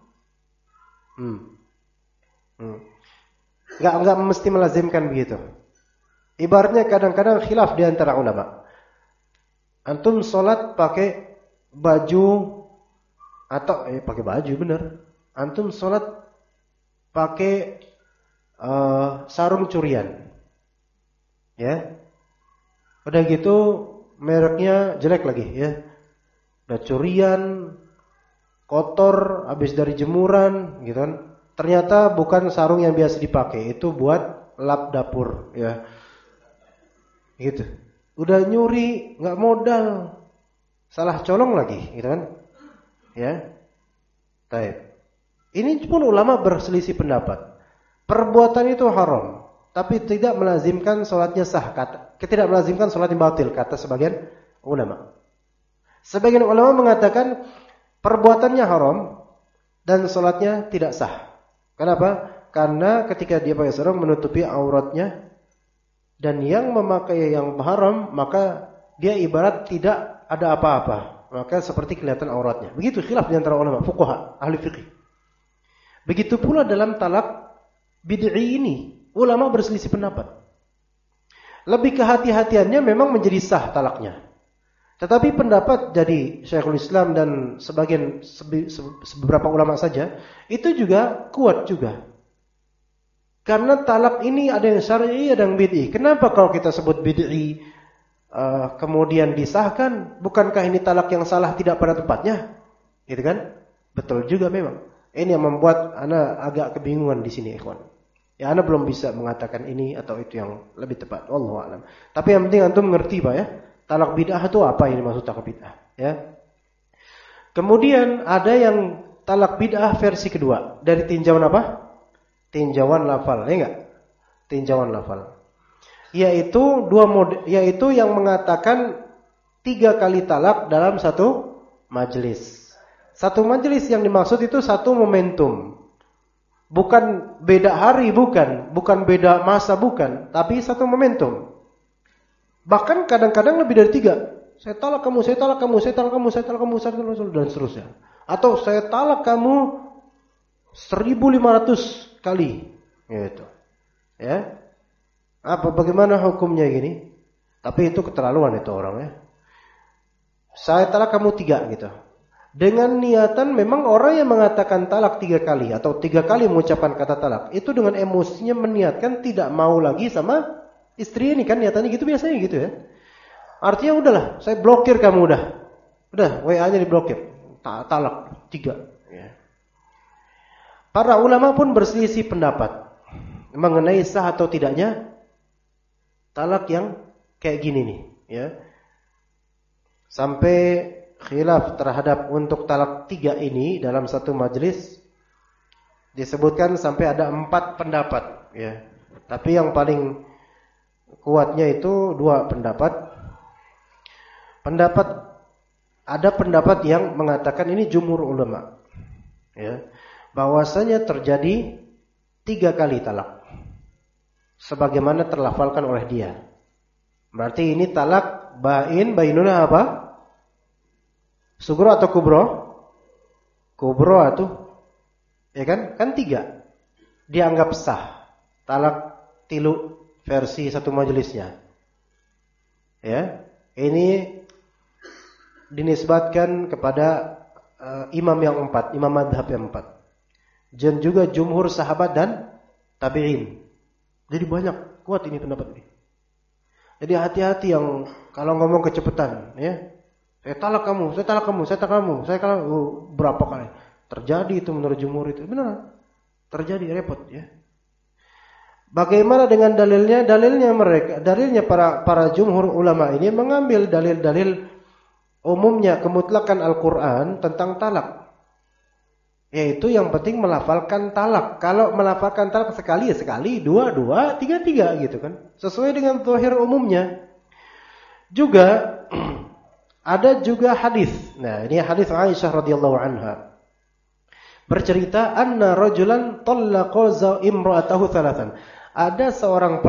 Enggak mesti melazimkan begitu. Ibaratnya kadang-kadang khilaf di antara ulama. Antum sholat pakai baju atau pakai baju bener. Antum sholat pakai sarung curian. Ya. Udah gitu mereknya jelek lagi ya. Udah curian, kotor, habis dari jemuran gitu kan. Ternyata bukan sarung yang biasa dipakai, itu buat lap dapur ya. Gitu. Udah nyuri, enggak modal. Salah colong lagi, gitu kan? Ya. Baik. Ini pun ulama berselisih pendapat. Perbuatan itu haram, tapi tidak melazimkan salatnya sah, tidak melazimkan salatnya batil kata sebagian ulama. Sebagian ulama mengatakan perbuatannya haram dan salatnya tidak sah. Kenapa? Karena ketika dia pakai sarung menutupi auratnya dan yang memakai yang haram maka dia ibarat tidak ada apa-apa. Maka seperti kelihatan auratnya. Begitu khilaf di antara ulama fuqaha, ahli fikih. Begitu pula dalam talak bid'i ini, ulama berselisih pendapat. Lebih kehati-hatiannya memang menjadi sah talaknya. Tetapi pendapat dari Syekhul Islam dan beberapa ulama saja itu juga kuat juga. Karena talak ini ada yang syar'i, ada yang bid'i. Kenapa kalau kita sebut bid'i kemudian disahkan? Bukankah ini talak yang salah tidak pada tempatnya? Gitu kan? Betul juga memang. Ini yang membuat ana agak kebingungan di sini, ikhwan. Ya ana belum bisa mengatakan ini atau itu yang lebih tepat. Wallahu a'lam. Tapi yang penting antum mengerti Pak ya. Talak bid'ah itu apa ini maksud talak bid'ah, ya. Kemudian ada yang talak bid'ah versi kedua dari tinjauan apa? Tinjauan lafal, ya enggak? Tinjauan lafal. Yaitu yaitu yang mengatakan 3 kali talak dalam satu majelis. Satu majelis yang dimaksud itu satu momentum. Bukan beda hari, bukan beda masa, bukan, tapi satu momentum. Bahkan kadang-kadang lebih dari 3. Saya talak kamu, saya talak kamu, saya talak kamu, saya talak kamu, saya talak kamu, dan seterusnya. Atau saya talak kamu 1500 kali. Gitu. Ya. Bagaimana hukumnya gini? Tapi itu keterlaluan itu orang ya. Saya talak kamu 3 gitu. Dengan niatan memang orang yang mengatakan talak 3 kali atau 3 kali mengucapkan kata talak, itu dengan emosinya meniatkan tidak mau lagi sama istri ini kan, niatannya gitu biasanya gitu ya. Artinya udahlah, saya blokir kamu udah. WA-nya diblokir. Talak 3 ya. Para ulama pun berselisih pendapat mengenai sah atau tidaknya talak yang kayak gini nih ya. Sampai khilaf terhadap untuk talak 3 ini dalam satu majelis disebutkan sampai ada 4 pendapat ya. Tapi yang paling kuatnya itu 2 pendapat. Ada pendapat yang mengatakan ini jumhur ulama ya, bahwasanya terjadi 3 kali talak sebagaimana terlafalkan oleh dia. Berarti ini talak bainuna apa? Sugro atau kubro? kubro tuh, ya kan? Kan 3. Dianggap sah. Talak tilu versi satu majelisnya. Ya. Ini dinisbatkan kepada imam yang 4, imam madhab yang 4. Dan juga jumhur sahabat dan tabi'in. Jadi banyak, kuat ini pendapat ini. Jadi hati-hati yang kalau ngomong kecepatan, ya. Saya talak kamu, saya talak kamu, saya talak kamu, saya talak berapa kali. Terjadi itu menurut jumhur itu. Benar. Terjadi, repot ya. Bagaimana dengan dalilnya? Dalilnya para jumhur ulama ini mengambil dalil-dalil umumnya kemutlakan Al-Qur'an tentang talak. Yaitu yang penting melafalkan talak. Kalau melafalkan talak sekali ya sekali, dua, tiga gitu kan. Sesuai dengan zahir umumnya. Juga ada juga hadis. Nah, ini hadis Aisyah radhiyallahu anha. Bercerita anna rajulan tallaqa imra'atahu thalathan. Ada seorang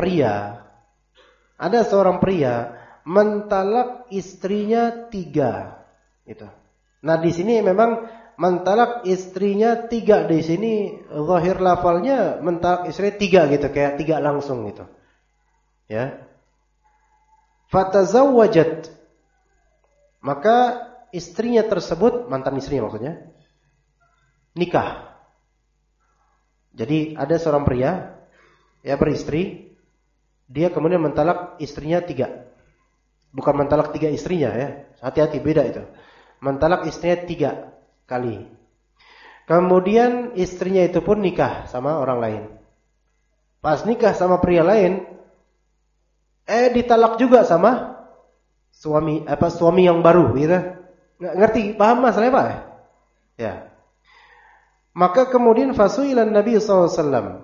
pria mentalak istrinya 3. Gitu. Nah, di sini memang mentalak istrinya 3 di sini zahir lafalnya mentalak istri 3 gitu, kayak 3 langsung gitu. Ya. Fatazawwajat. Maka istrinya tersebut, mantan istrinya maksudnya, nikah. Jadi ada seorang pria ya beristri, dia kemudian mentalak istrinya 3. Bukan mentalak 3 istrinya ya. Hati-hati, beda itu. Mentalak istrinya 3 kali. Kemudian istrinya itu pun nikah sama orang lain. Pas nikah sama pria lain, ditalak juga sama suami yang baru gitu. Ngerti? Paham masalahnya Pak? Ya. Maka kemudian fasuilan Nabi SAW.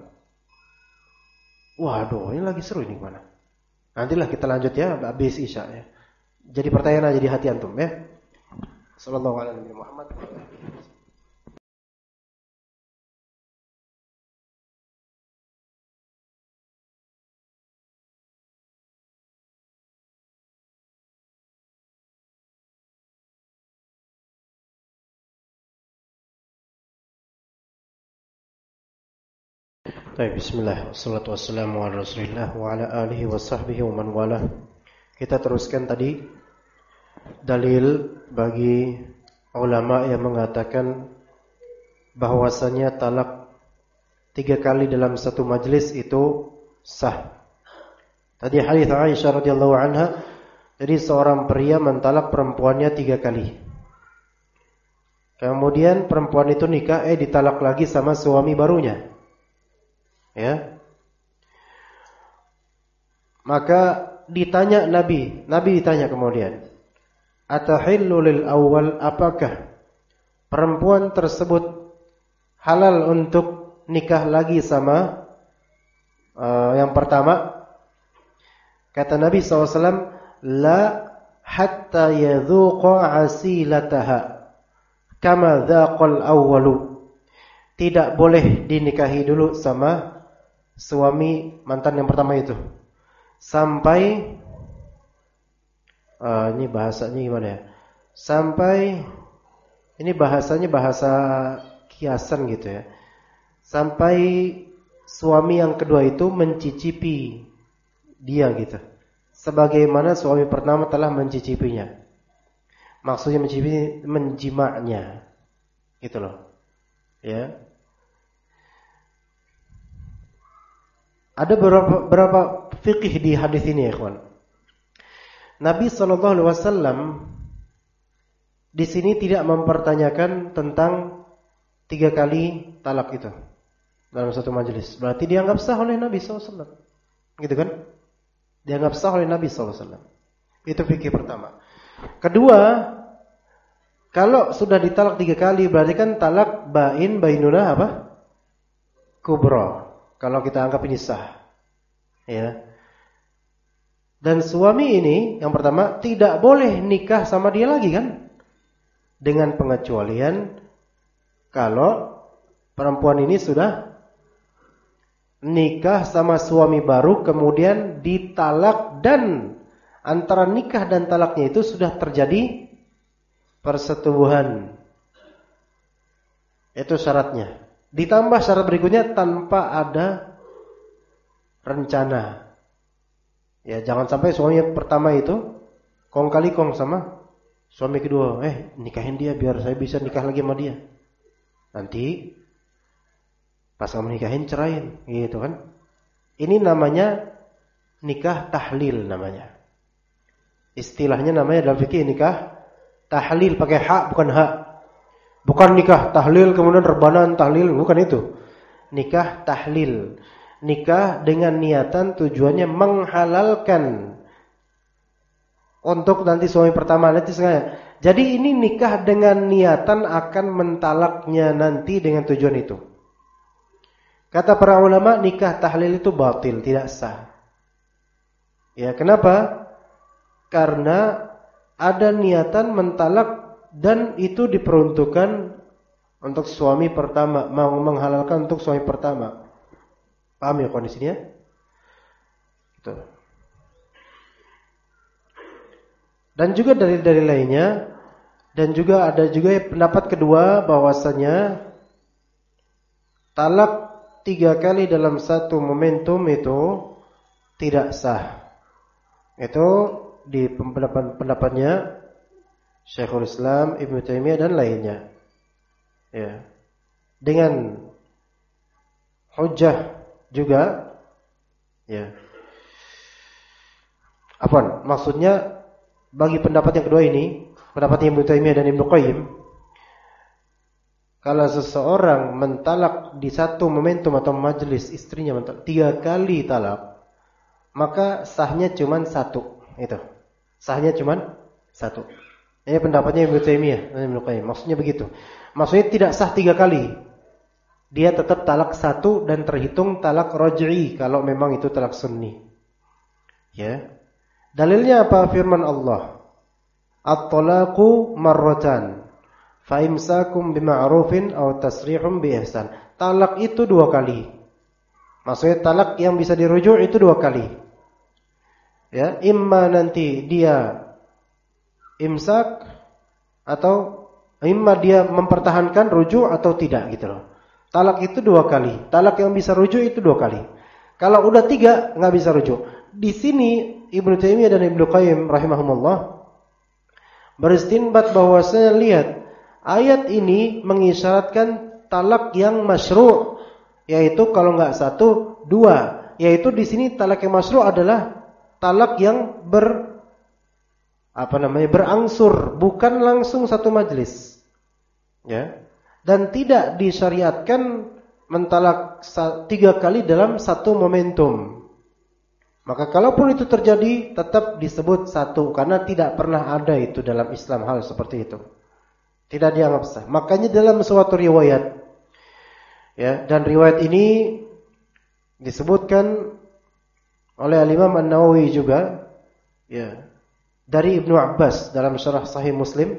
Waduh, ini lagi seru ini gimana? Nantilah kita lanjut ya habis Isya ya. Jadi pertanyaan aja di hati antum ya. Sallallahu alaihi Muhammad. Baik, bismillah. Wassalatu wassalamu ala Rasulillah wa ala alihi wa sahbihi wa man walah. Kita teruskan tadi dalil bagi ulama yang mengatakan bahwasanya talak 3 kali dalam satu majlis itu sah. Tadi hadis Aisyah radhiyallahu anha, jadi seorang pria mentalak perempuannya 3 kali. Kemudian perempuan itu nikah, ditalak lagi sama suami barunya. Ya. Maka ditanya Nabi ditanya kemudian, atahillu lil awal, apakah perempuan tersebut halal untuk nikah lagi sama yang pertama? Kata Nabi SAW, la hatta yadhuqa asilataha kama dhaqal awwalu. Tidak boleh dinikahi dulu sama suami mantan yang pertama itu sampai ini bahasanya gimana ya? Sampai ini bahasanya bahasa kiasan gitu ya. Sampai suami yang kedua itu mencicipi dia gitu. Sebagaimana suami pertama telah mencicipinya. Maksudnya mencicipi, menjimaknya. Gitu loh. Ya. Ada berapa fikih di hadis ini ya, ikhwan. Nabi SAW di sini tidak mempertanyakan tentang 3 kali talak itu dalam satu majelis. Berarti dianggap sah oleh Nabi SAW. Gitu kan? Dianggap sah oleh Nabi SAW. Itu fikih pertama. Kedua, kalau sudah ditalak 3 kali berarti kan talak bainunah apa? Kubra. Kalau kita anggap ini sah. Ya. Dan suami ini yang pertama tidak boleh nikah sama dia lagi kan? Dengan pengecualian kalau perempuan ini sudah nikah sama suami baru kemudian ditalak dan antara nikah dan talaknya itu sudah terjadi persetubuhan. Itu syaratnya. Ditambah syarat berikutnya tanpa ada rencana. Ya, jangan sampai suami pertama itu kong kali kong sama suami kedua. Nikahin dia biar saya bisa nikah lagi sama dia. Nanti pas kamu nikahin cerain, gitu kan? Ini namanya nikah tahlil namanya. Istilahnya namanya dalam fikih nikah tahlil, pakai hak bukan hak. Bukan nikah tahlil kemudian rebanan tahlil, bukan itu. Nikah tahlil. Nikah dengan niatan tujuannya menghalalkan untuk nanti suami pertama nanti sengaja. Jadi ini nikah dengan niatan akan mentalaknya nanti dengan tujuan itu. Kata para ulama nikah tahlil itu batil, tidak sah. Ya, kenapa? Karena ada niatan mentalak dan itu diperuntukkan untuk suami pertama, mau menghalalkan untuk suami pertama. Paham ya kondisinya? Gitu. Dan juga dari lainnya, dan juga ada juga pendapat kedua bahwasanya talak 3 kali dalam satu momentum itu tidak sah. Itu di pendapatnya Syekhul Islam Ibnu Taimiyah dan lainnya. Ya. Dengan hujjah juga ya. Maksudnya bagi pendapat yang kedua ini, pendapat Ibnu Taimiyah dan Ibnu Qayyim, kalau seseorang mentalak di satu momentum atau majelis istrinya 3 kali talak, maka sahnya cuma 1. Itu. Sahnya cuma 1. Ini pendapatnya Ibnu Taimiyah dan Ibnu Qayyim. Maksudnya begitu. Maksudnya tidak sah 3 kali. Dia tetap talak 1 dan terhitung talak raj'i kalau memang itu talak sunni. Ya. Dalilnya apa? Firman Allah. At-talaqu marratan. Fa imsakum bima'rufin aw tasrihum bi ihsan. Talak itu 2 kali. Maksudnya talak yang bisa dirujuk itu 2 kali. Ya, imma nanti dia imsak atau imma dia mempertahankan rujuk atau tidak gitu loh. Talak itu 2 kali. Talak yang bisa rujuk itu 2 kali. Kalau udah 3 enggak bisa rujuk. Di sini Ibnu Taimiyah dan Ibnu Qayyim rahimahumullah beristinbat bahwasanya lihat ayat ini mengisyaratkan talak yang masyru', yaitu kalau enggak 1, 2, yaitu di sini talak yang masyru' adalah talak yang berangsur, bukan langsung satu majelis. Ya. Dan tidak disyariatkan mentalak 3 kali dalam satu momentum. Maka kalaupun itu terjadi tetap disebut 1 karena tidak pernah ada itu dalam Islam hal seperti itu. Tidak dianggap sah. Makanya dalam suatu riwayat, ya, dan riwayat ini disebutkan oleh Al-Imam An-Nawawi juga, ya, dari Ibnu Abbas dalam syarah Sahih Muslim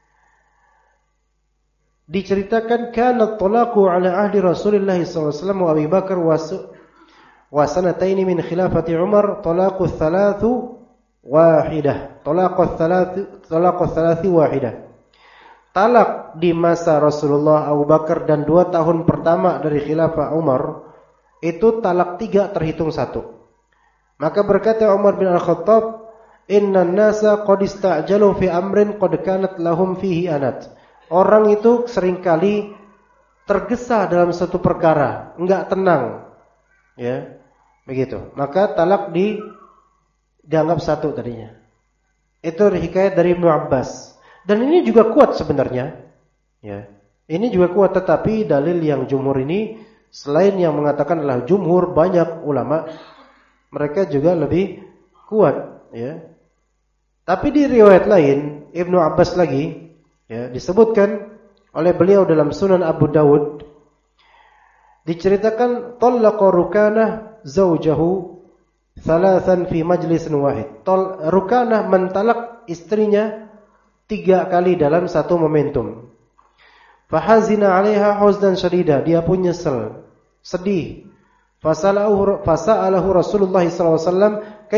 diceritakan kana talaqu ala ahli Rasulullah sallallahu alaihi wasallam wa Abi Bakar wa sanatayn min khilafati Umar talaqu thalathu wahidah. Talaqu thalathi wahidah. Talak di masa Rasulullah, Abu Bakar dan 2 tahun pertama dari khilafah Umar itu talak 3 terhitung 1. Maka berkata Umar bin Al-Khattab, "Innan nasa qad ista'jalu fi amrin qad kanat lahum fihi anat." Orang itu seringkali tergesa dalam satu perkara, enggak tenang. Ya, begitu. Maka talak dianggap 1 tadinya. Itu hikayat dari Ibnu Abbas. Dan ini juga kuat sebenarnya. Ya. Ini juga kuat, tetapi dalil yang jumhur ini selain yang mengatakan adalah jumhur, banyak ulama mereka juga lebih kuat, ya. Tapi di riwayat lain Ibnu Abbas lagi, ya, disebutkan oleh beliau dalam Sunan Abu Dawud, diceritakan talaqa Rukanah zaujahu thalathan fi majlisin wahid. Rukanah mentalak istrinya 3 kali dalam satu momentum. Fahazina 'alaiha huznan syadida, dia pun nyesel, sedih. Fasa'alahu Rasulullah sallallahu alaihi wasallam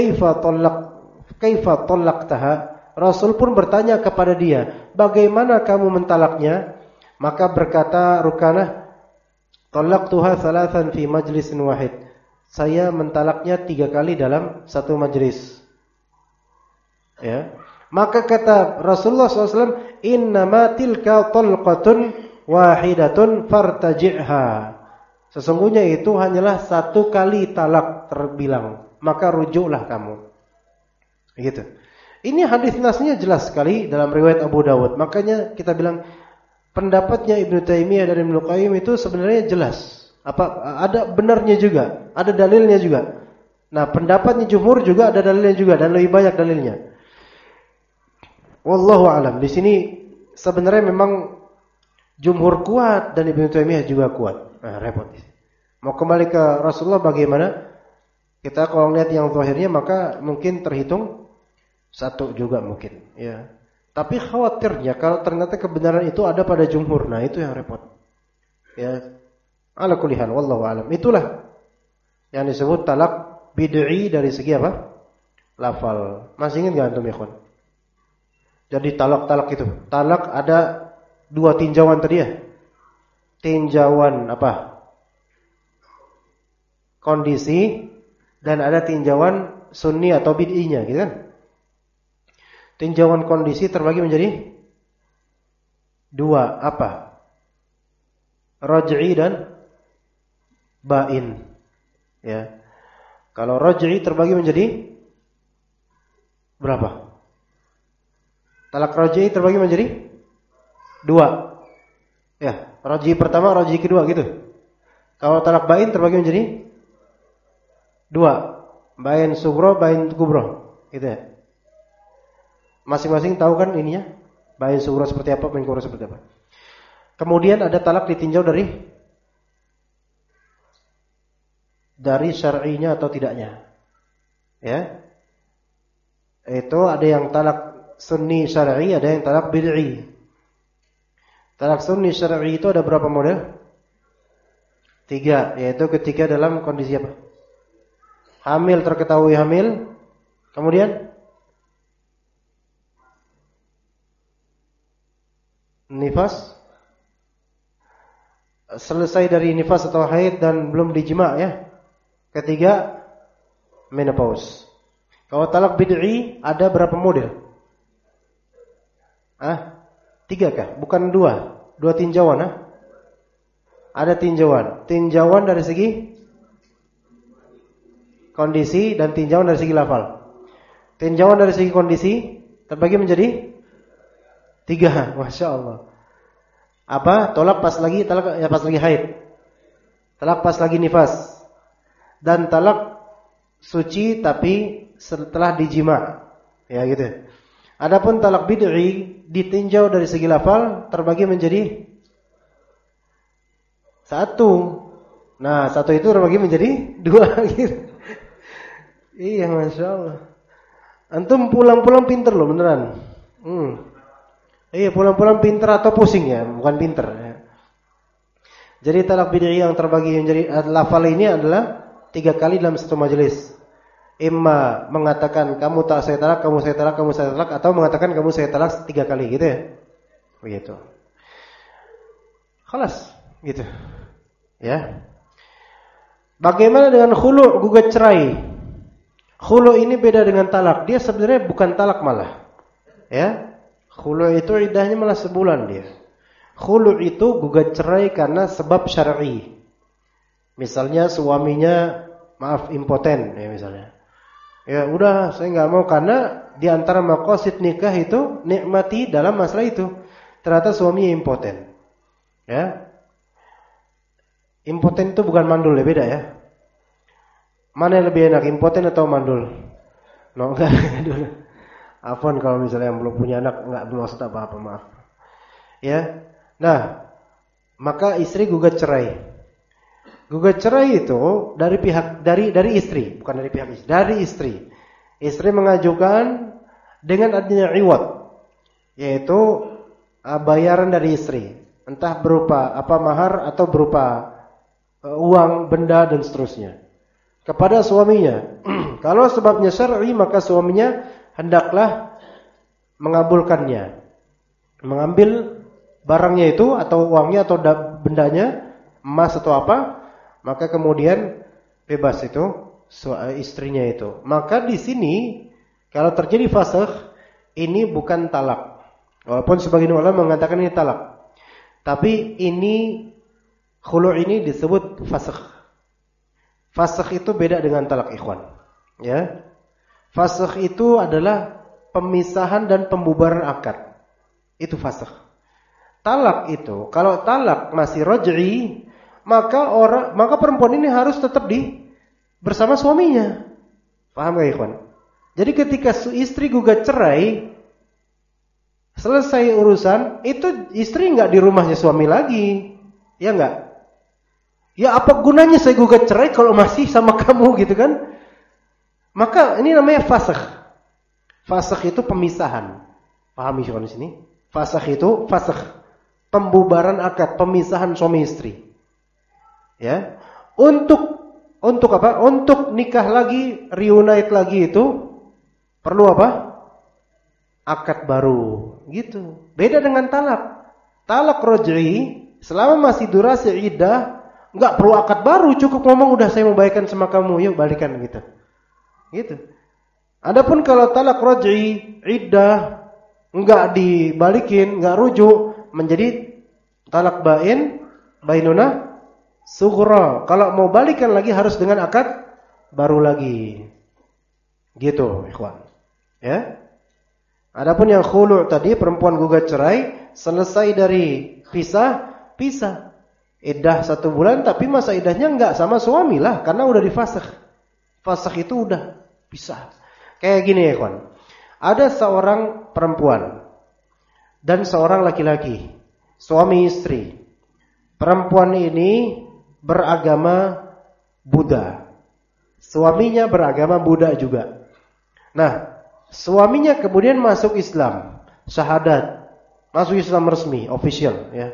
kaifa talaqtaha. Rasul pun bertanya kepada dia, bagaimana kamu mentalaknya? Maka berkata Rukanah, "Talaqtuha thalathan fi majlisin wahid." Saya mentalaknya 3 kali dalam satu majlis. Ya. Maka kata Rasulullah SAW, "Innama tilka talqatun wahidatun fartaji'ha." Sesungguhnya itu hanyalah 1 kali talak terbilang, maka rujuklah kamu. Begitu. Ini hadis nasnya jelas sekali dalam riwayat Abu Dawud. Makanya kita bilang pendapatnya Ibnu Taimiyah dan Ibnu Qayyim itu sebenarnya jelas. Ada benarnya juga, ada dalilnya juga. Nah, pendapatnya jumhur juga ada dalilnya juga dan lebih banyak dalilnya. Wallahu alam. Di sini sebenarnya memang jumhur kuat dan Ibnu Taimiyah juga kuat. Nah, repot. Mau kembali ke Rasulullah bagaimana? Kita kalau lihat yang zahirnya maka mungkin terhitung 1 juga mungkin, ya. Tapi khawatirnya kalau ternyata kebenaran itu ada pada jumhur, nah itu yang repot. Ya. Ala kulli hal wallahu alam. Itulah yang disebut talak bid'i dari segi apa? Lafal. Masih ingat enggak antum ikhwan? Jadi talak itu. Talak ada 2 tinjauan tadi ya. Tinjauan apa? Kondisi dan ada tinjauan sunni atau bid'inya, gitu kan? Tinjauan kondisi terbagi menjadi 2, apa? Raj'i dan ba'in. Ya. Kalau raj'i terbagi menjadi berapa? Talak raj'i terbagi menjadi 2. Ya, raj'i pertama, raj'i kedua gitu. Kalau talak ba'in terbagi menjadi 2. Ba'in sugro, ba'in kubro. Gitu ya. Masing-masing tahu kan ininya? Ba'in sugro seperti apa, ba'in kubro seperti apa. Kemudian ada talak ditinjau dari syar'inya atau tidaknya. Ya. Itu ada yang talak sunni syar'i, ada yang talak bid'i. Talak sunni syar'i itu ada berapa model? 3, yaitu ketika dalam kondisi apa? Hamil, terketahui hamil. Kemudian nifas, selesai dari nifas atau haid dan belum dijima ya. Ketiga menopause. Kalau talak bid'i ada berapa model? 3 kah? Bukan 2. 2 tinjauan Ada tinjauan dari segi kondisi dan tinjauan dari segi lafal. Tinjauan dari segi kondisi terbagi menjadi 3. Masya Allah. Apa? Talak pas lagi haid. Talak pas lagi nifas. Dan talak suci tapi setelah dijima. Ya gitu. Adapun talak bid'i ditinjau dari segi lafal terbagi menjadi 1. Nah, 1 itu terbagi menjadi 2 gitu. Iya, Masya Allah. Antum pulang-pulang pinter loh beneran. Iya, pulang-pulang pinter atau pusing ya, bukan pinter ya. Jadi talak bid'i yang terbagi menjadi lafal ini adalah 3 kali dalam satu majelis. Imma mengatakan kamu saya talak, kamu saya talak, kamu saya talak, atau mengatakan kamu saya talak 3 kali gitu ya. Begitu. Khalas, gitu. Ya. Bagaimana dengan khulu', gugat cerai? Khulu' ini beda dengan talak. Dia sebenarnya bukan talak malah. Ya. Khulu' itu iddahnya malah sebulan dia. Khulu' itu gugat cerai karena sebab syar'i. Misalnya suaminya impoten ya misalnya. Ya udah saya nggak mau karena di antara maqasid nikah itu nikmati dalam masalah itu. Ternyata suaminya impoten. Ya. Impoten itu bukan mandul ya, beda ya. Mana yang lebih enak, impoten atau mandul? No, enggak dulu. Afwan kalau misalnya yang belum punya anak enggak bermaksud apa-apa, maaf. Ya. Nah, maka istri gugat cerai. Gugat cerai itu dari istri, bukan dari pihak istri, dari istri. Istri mengajukan dengan adanya iwad, yaitu bayaran dari istri, entah berupa mahar atau berupa uang, benda dan seterusnya kepada suaminya. Kalau sebabnya syar'i maka suaminya hendaklah mengabulkannya, mengambil barangnya itu atau uangnya atau bendanya, emas atau apa, maka kemudian bebas itu istrinya itu. Maka di sini kalau terjadi fasakh ini bukan talak. Walaupun sebagian ulama mengatakan ini talak. Tapi ini khulu' ini disebut fasakh. Fasakh itu beda dengan talak, ikhwan. Ya. Fasakh itu adalah pemisahan dan pembubaran akad. Itu fasakh. Talak itu, kalau talak masih raj'i, maka perempuan ini harus tetap bersama suaminya. Paham gak, ikhwan? Jadi ketika istri gugat cerai, selesai urusan, itu istri enggak di rumahnya suami lagi. Ya enggak? Ya apa gunanya saya gugat cerai kalau masih sama kamu gitu kan? Maka ini namanya fasakh. Fasakh itu pemisahan. Pahami ikhwan di sini? Fasakh itu fasakh. Pembubaran akad, pemisahan suami istri. Ya. Untuk apa? Untuk nikah lagi, reunite lagi itu perlu apa? Akad baru, gitu. Beda dengan talak. Talak raj'i selama masih durasi iddah, enggak perlu akad baru, cukup ngomong udah saya mau baikan sama kamu, yuk balikan gitu. Gitu. Adapun kalau talak raj'i iddah enggak dibalikin, enggak rujuk, menjadi talak bainuna sughra. Kalau mau balikan lagi harus dengan akad baru lagi. Gitu, ikhwan. Ya. Adapun yang khulu' tadi, perempuan gugat cerai, selesai dari pisah. Iddah 1 bulan, tapi masa iddahnya enggak sama suami lah, karena udah difasakh. Fasakh itu udah pisah. Kayak gini ya, kawan. Ada seorang perempuan dan seorang laki-laki, suami istri. Perempuan ini beragama Buddha. Suaminya beragama Buddha juga. Nah, suaminya kemudian masuk Islam, syahadat, masuk Islam resmi, official, ya.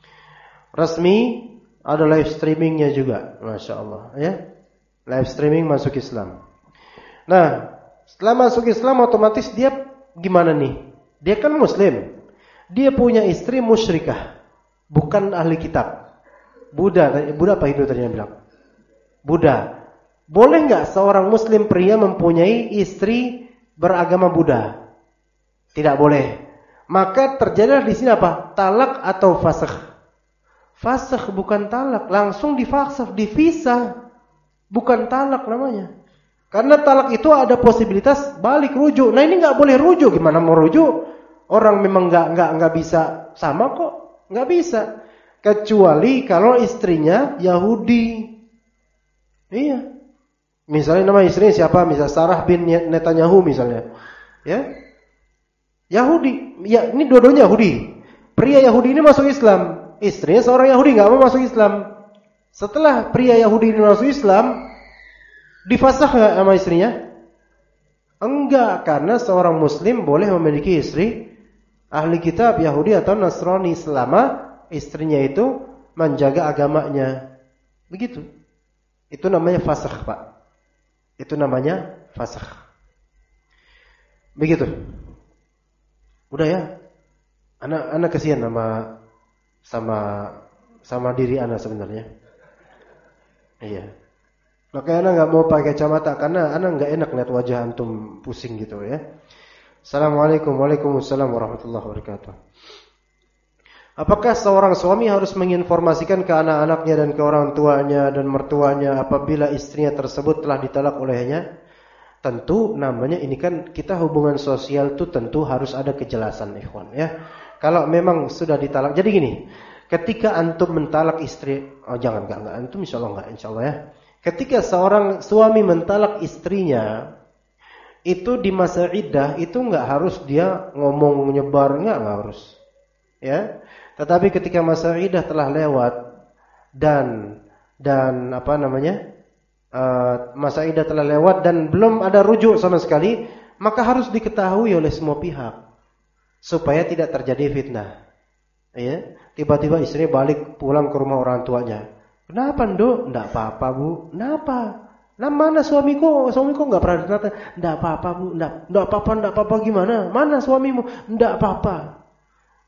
Resmi, ada live streamingnya juga, masya Allah, ya. Live streaming masuk Islam. Nah, setelah masuk Islam otomatis dia gimana nih? Dia kan Muslim, dia punya istri musyrikah, bukan ahli kitab. Buddha apa Hindu tadi yang bilang? Buddha. Boleh nggak seorang Muslim pria mempunyai istri beragama Buddha? Tidak boleh. Maka terjadilah di sini apa? Talak atau fasakh? Fasakh bukan talak, langsung difasakh, dipisah. Bukan talak namanya. Karena talak itu ada posibilitas balik rujuk. Nah ini nggak boleh rujuk. Gimana mau rujuk? Orang memang nggak bisa sama kok, nggak bisa. Kecuali kalau istrinya Yahudi. Iya. Misalnya nama istrinya siapa? Misalnya Sarah bin Netanyahu misalnya. Ya. Yahudi. Ya, ini dua-duanya Yahudi. Pria Yahudi ini masuk Islam. Istrinya seorang Yahudi enggak mau masuk Islam. Setelah pria Yahudi ini masuk Islam, difasakh enggak sama istrinya? Enggak, karena seorang muslim boleh memiliki istri ahli kitab Yahudi atau Nasrani selama istrinya itu menjaga agamanya. Begitu. Itu namanya fasakh, Pak. Itu namanya fasakh. Begitu. Udah ya. Anak kasihan sama diri anak sebenarnya. Iya. Makanya anak enggak mau pakai kacamata karena anak enggak enak lihat wajah antum pusing gitu ya. Assalamualaikum Waalaikumsalam warahmatullahi wabarakatuh. Apakah seorang suami harus menginformasikan ke anak-anaknya dan ke orang tuanya dan mertuanya apabila istrinya tersebut telah ditalak olehnya? Tentu namanya ini kan kita hubungan sosial tuh tentu harus ada kejelasan, ikhwan ya. Kalau memang sudah ditalak, jadi gini, ketika antum mentalak istri, enggak antum insyaallah ya. Ketika seorang suami mentalak istrinya, itu di masa iddah itu enggak harus dia ngomong nyebar, enggak harus. Ya. Tetapi ketika masa iddah telah lewat dan masa iddah telah lewat dan belum ada rujuk sama sekali, maka harus diketahui oleh semua pihak supaya tidak terjadi fitnah. Ya, tiba-tiba istrinya balik pulang ke rumah orang tuanya. Kenapa, Nduk? Enggak apa-apa, Bu. Kenapa? Nah, mana suamiku? Suamiku enggak pernah datang. Enggak apa-apa, Bu. Enggak apa-apa gimana? Mana suamimu? Enggak apa-apa.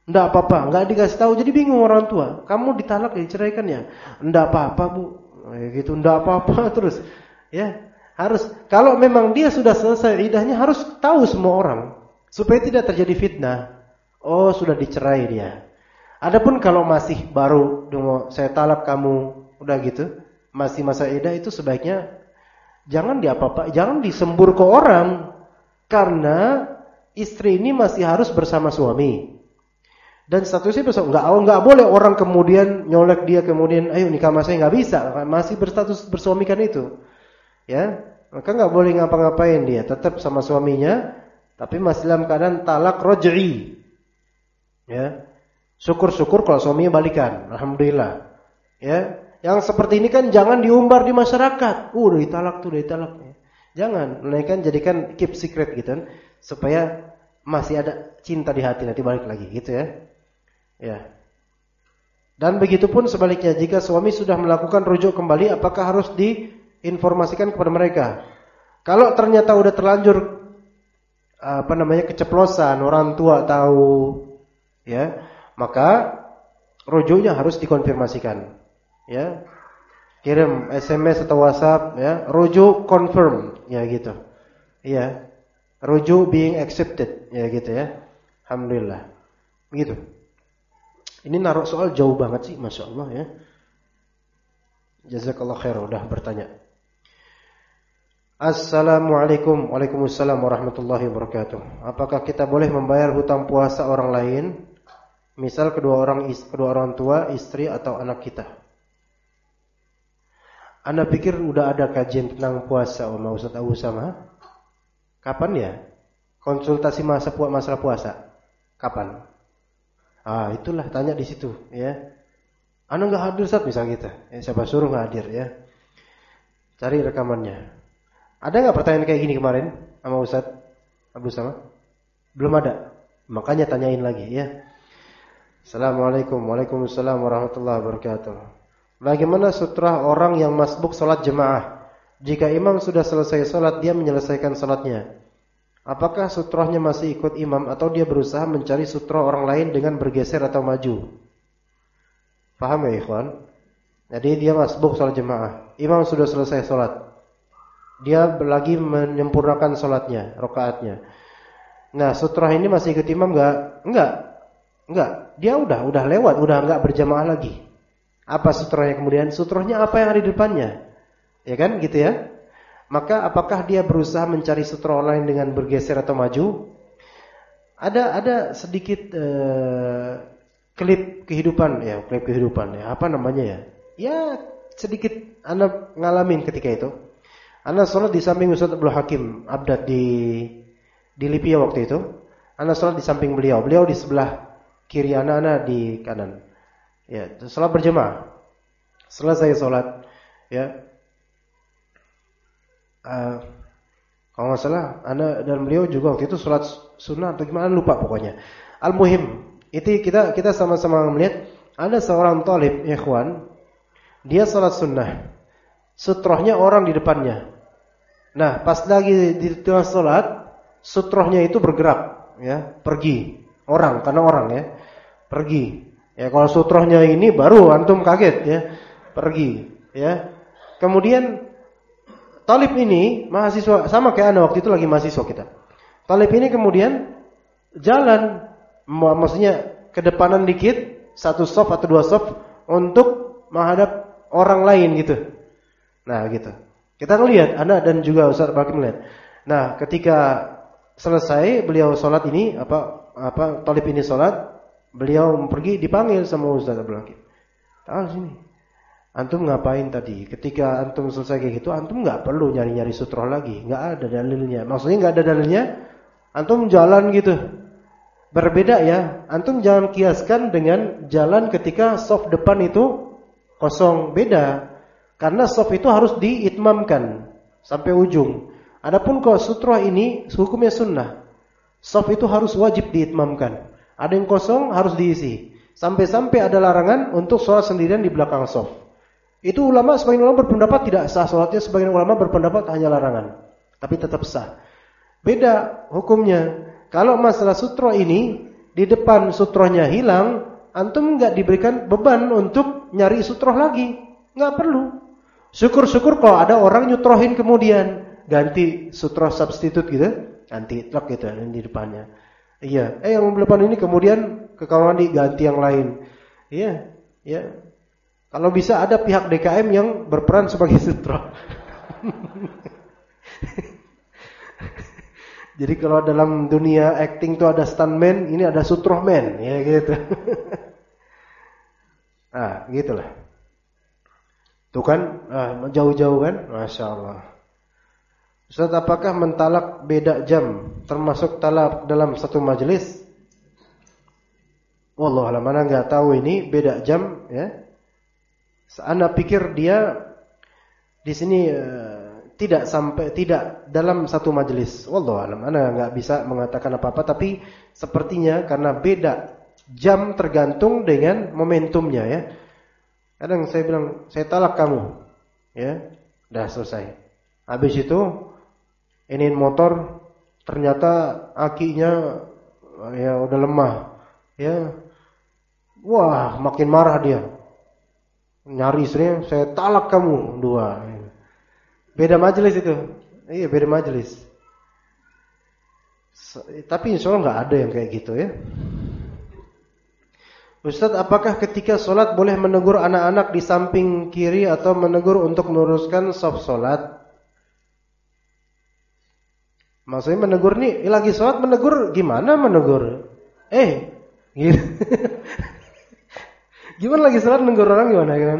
Enggak apa-apa, enggak dikasih tahu, jadi bingung orang tua. Kamu ditalak ya, diceraikan ya? Enggak apa-apa, Bu. Gitu, enggak apa-apa terus. Ya, harus kalau memang dia sudah selesai iddahnya harus tahu semua orang supaya tidak terjadi fitnah. Oh, sudah dicerai dia. Adapun kalau masih baru, saya talak kamu, udah gitu, masih masa iddah, itu sebaiknya jangan jangan disembur ke orang, karena istri ini masih harus bersama suami. Dan statusnya besok nggak boleh orang kemudian nyolek dia, kemudian ayo nikah sama saya, nggak bisa, masih berstatus bersuamikan itu, ya. Maka nggak boleh ngapa-ngapain, dia tetap sama suaminya, tapi masih dalam keadaan talak roj'i, ya. Syukur-syukur kalau suaminya balikan, alhamdulillah, ya. Yang seperti ini kan jangan diumbar di masyarakat, udah ditalak tuh, udah ditalak, jangan, melainkan jadikan keep secret gitu kan, supaya masih ada cinta di hati, nanti balik lagi gitu ya. Ya. Dan begitu pun sebaliknya, jika suami sudah melakukan rujuk kembali, apakah harus diinformasikan kepada mereka? Kalau ternyata udah terlanjur keceplosan, orang tua tahu, ya, maka rujuknya harus dikonfirmasikan. Ya. Kirim SMS atau WhatsApp, ya, rujuk confirm, ya gitu. Iya. Rujuk being accepted, ya gitu ya. Alhamdulillah. Begitu. Ini naruh soal jauh banget sih, Masya Allah ya. Jazakallah khair udah bertanya. Assalamualaikum. Waalaikumsalam warahmatullahi wabarakatuh. Apakah kita boleh membayar hutang puasa orang lain? Misal kedua orang tua, istri atau anak kita. Anda pikir udah ada kajian tentang puasa sama Ustaz Abu Sama? Kapan ya? Konsultasi masalah puasa. Kapan? Itulah tanya di situ, ya. Anda nggak hadir Ustaz misal gitu. Siapa suruh nggak hadir ya? Cari rekamannya. Ada nggak pertanyaan kayak gini kemarin sama Ustaz Abu Sama? Belum ada. Makanya tanyain lagi ya. Assalamualaikum. Waalaikumsalam warahmatullahi wabarakatuh. Bagaimana sutra orang yang masbuk salat jemaah? Jika imam sudah selesai salat, dia menyelesaikan salatnya. Apakah sutrohnya masih ikut imam atau dia berusaha mencari sutroh orang lain dengan bergeser atau maju? Paham ya ikhwan? Jadi dia masbuk salat jemaah. Imam sudah selesai salat. Dia lagi menyempurnakan salatnya, rakaatnya. Nah, sutroh ini masih ikut imam enggak? Enggak. Dia udah lewat, udah enggak berjamaah lagi. Apa sutrohnya kemudian? Sutrohnya apa yang ada di depannya? Ya kan gitu ya? Maka apakah dia berusaha mencari sutra lain dengan bergeser atau maju? Ada sedikit klip kehidupan ya. Apa namanya ya? Ya sedikit Anda ngalamin ketika itu. Anda sholat di samping Ustaz Abdul Hakim Abdad di Lipia waktu itu. Anda sholat di samping beliau di sebelah kiri, anak di kanan. Ya, sholat berjemaah. Setelah saya sholat, ya. Kalau nggak salah, Anda dan beliau juga waktu itu sholat sunnah atau gimana lupa pokoknya. Al-muhim, itu kita sama-sama melihat ada seorang talib ikhwan, dia sholat sunnah, sutrohnya orang di depannya. Nah, pas lagi di tengah sholat, sutrohnya itu bergerak, ya, pergi karena orang ya, pergi. Ya kalau sutrohnya ini baru antum kaget ya, pergi, ya. Kemudian talib ini mahasiswa, sama kayak Anda waktu itu lagi mahasiswa kita. Talib ini kemudian jalan, maksudnya kedepanan dikit, satu shop atau dua shop untuk menghadap orang lain gitu. Nah gitu. Kita ngelihat, Anda dan juga Ustaz Bakim melihat. Nah ketika selesai beliau sholat ini, talib ini sholat, beliau pergi dipanggil sama Ustaz Bakim. Sini. Antum ngapain tadi? Ketika antum selesai kayak gitu, antum nggak perlu nyari-nyari sutroh lagi, nggak ada dalilnya. Maksudnya nggak ada dalilnya, antum jalan gitu. Berbeda ya, antum jangan kiaskan dengan jalan ketika shaf depan itu kosong, beda. Karena shaf itu harus diitmamkan sampai ujung. Adapun kalau sutroh ini hukumnya sunnah, shaf itu harus wajib diitmamkan. Ada yang kosong harus diisi. Sampai-sampai ada larangan untuk sholat sendirian di belakang shaf. Itu sebagian ulama berpendapat tidak sah sholatnya, sebagian ulama berpendapat hanya larangan, tapi tetap sah. Beda hukumnya. Kalau masalah sutra ini, di depan sutrohnya hilang, antum nggak diberikan beban untuk nyari sutroh lagi, nggak perlu. Syukur-syukur kalau ada orang nyutrohin kemudian ganti sutroh substitute gitu, ganti truk gitu di depannya. Iya, yang depan ini kemudian ke kamar mandi ganti yang lain. Iya, ya. Kalau bisa ada pihak DKM yang berperan sebagai sutroh. Jadi kalau dalam dunia acting tuh ada stuntman, ini ada sutrohman, ya gitu. Ah, gitulah. Tuh kan, jauh-jauh kan, masya Allah. Ustaz, apakah mentalak beda jam termasuk talak dalam satu majelis? Wallahualam, mana nggak tahu ini beda jam, ya. Ana pikir dia di sini tidak dalam satu majelis. Wallahualam, ana nggak bisa mengatakan apa-apa, tapi sepertinya karena beda jam tergantung dengan momentumnya, ya. Kadang saya bilang, saya talak kamu, ya, udah selesai. Habis itu ini motor ternyata akinya ya udah lemah, ya. Wah, makin marah dia. Nyari istrinya, saya talak kamu, 2. Beda majelis itu. Iya, beda majelis. Tapi insya Allah nggak ada yang kayak gitu, ya. Ustaz, apakah ketika sholat boleh menegur anak-anak di samping kiri atau menegur untuk meluruskan shaf sholat? Maksudnya menegur nih, lagi sholat menegur, gimana menegur? Gitu. Gimana lagi sholat menegur orang gimana kan?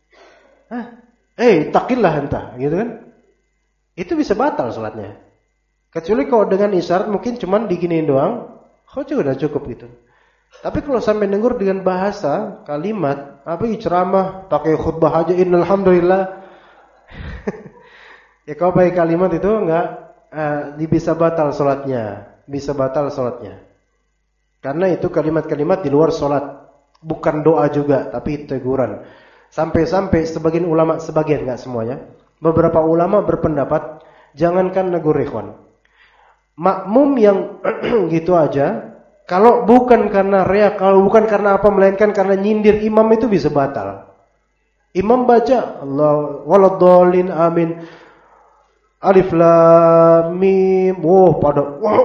Takillah entah, gitu kan? Itu bisa batal sholatnya. Kecuali kalau dengan isyarat mungkin cuman diginiin doang, juga udah cukup gitu. Tapi kalau sampai negur dengan bahasa, kalimat, ceramah, pakai khutbah aja, innalhamdulillah. Ya kalau pakai kalimat itu enggak bisa batal sholatnya. Bisa batal sholatnya. Karena itu kalimat-kalimat di luar sholat. Bukan doa juga, tapi teguran. Sampai-sampai sebagian ulama, sebagian enggak semuanya. Beberapa ulama berpendapat, jangankan negur ikhwan. Makmum yang gitu aja, kalau bukan karena riya, kalau bukan karena apa, melainkan karena nyindir imam itu bisa batal. Imam baca Allah waladhdallin amin. Alif lam mim. Pada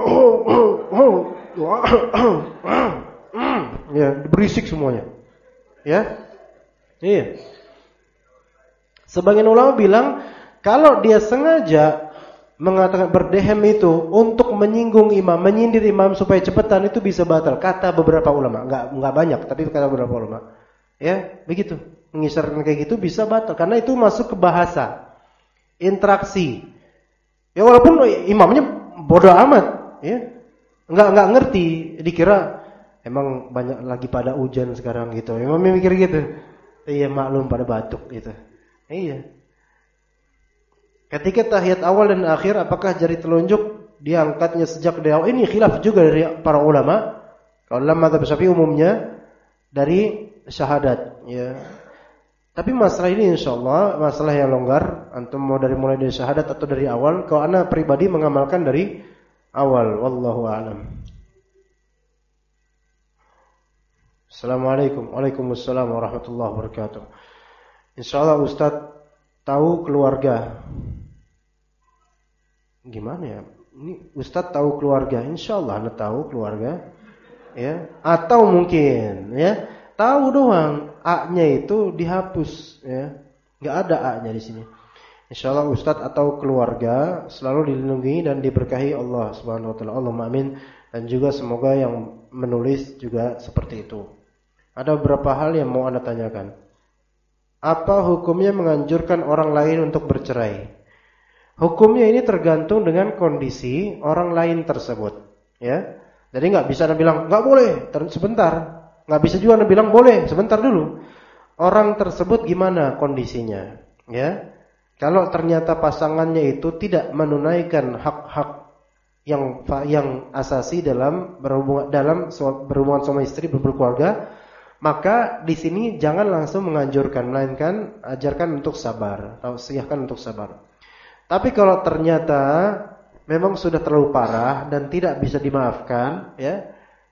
ya, berisik semuanya. Ya. Iya. Sebagian ulama bilang kalau dia sengaja mengatakan berdehem itu untuk menyinggung imam, menyindir imam supaya cepetan, itu bisa batal. Kata beberapa ulama, enggak banyak, tapi kata beberapa ulama. Ya, begitu. Mengisyaratkan kayak gitu bisa batal karena itu masuk ke bahasa, interaksi. Ya walaupun imamnya bodoh amat, ya. Enggak ngerti, dikira emang banyak lagi pada hujan sekarang gitu. Imamnya mikir gitu. Iya, maklum pada batuk gitu. Iya. Ketika tahiyat awal dan akhir, apakah jari telunjuk diangkatnya sejak dari awal? Ini khilaf juga dari para ulama. Kalau dalam mazhab Syafi'i umumnya dari syahadat, ya. Tapi masalah ini insyaallah masalah yang longgar. Antum mau mulai dari syahadat atau dari awal? Kalau ana pribadi mengamalkan dari awal. Wallahu a'lam. Assalamualaikum. Waalaikumsalam warahmatullahi wabarakatuh. Insyaallah Ustaz tahu keluarga. Gimana ya? Ini Ustaz tahu keluarga. Insyaallah Anda tahu keluarga. Ya, atau mungkin ya, tahu doang, A-nya itu dihapus ya. Enggak ada A-nya di sini. Insyaallah Ustaz atau keluarga selalu dilindungi dan diberkahi Allah Subhanahu wa taala. Allahumma amin. Dan juga semoga yang menulis juga seperti itu. Ada beberapa hal yang mau Anda tanyakan. Apa hukumnya menganjurkan orang lain untuk bercerai? Hukumnya ini tergantung dengan kondisi orang lain tersebut, ya. Jadi nggak bisa Anda bilang nggak boleh, sebentar. Nggak bisa juga Anda bilang boleh, sebentar dulu. Orang tersebut gimana kondisinya, ya? Kalau ternyata pasangannya itu tidak menunaikan hak-hak yang asasi dalam berhubungan sama istri, berkeluarga, maka di sini jangan langsung menganjurkan, melainkan ajarkan untuk sabar, tausiahkan untuk sabar. Tapi kalau ternyata memang sudah terlalu parah dan tidak bisa dimaafkan, ya,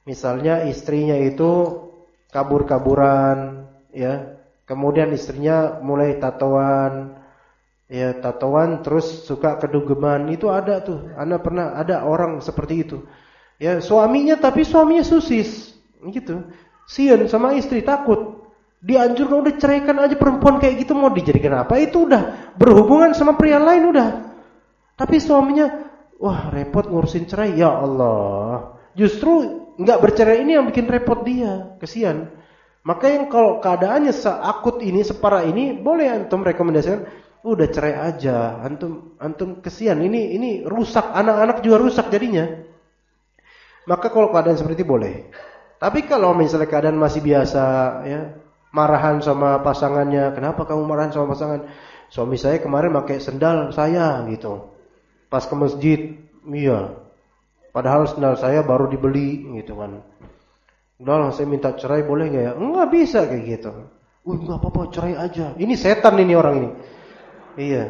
Misalnya istrinya itu kabur-kaburan, ya. Kemudian istrinya mulai tatoan, ya tatoan terus suka kedugeman. Itu ada tuh. Ana pernah ada orang seperti itu. Ya, tapi suaminya susis, gitu. Sian sama istri takut. Dianjurkan udah ceraikan aja perempuan kayak gitu mau dijadikan apa? Itu udah berhubungan sama pria lain udah. Tapi suaminya, wah repot ngurusin cerai. Ya Allah. Justru nggak bercerai ini yang bikin repot dia, kesian. Maka yang kalau keadaannya seakut ini, separah ini, boleh antum rekomendasikan, udah cerai aja. Antum kesian. Ini rusak, anak-anak juga rusak jadinya. Maka kalau keadaan seperti itu boleh. Tapi kalau misalnya keadaan masih biasa, ya, marahan sama pasangannya, kenapa kamu marahan sama pasangan? Suami saya kemarin pakai sendal saya gitu. Pas ke masjid, iya. Padahal sendal saya baru dibeli gitu kan. Udah saya minta cerai boleh gak ya? Enggak bisa kayak gitu. Enggak apa-apa, cerai aja. Ini setan ini orang ini. Iya.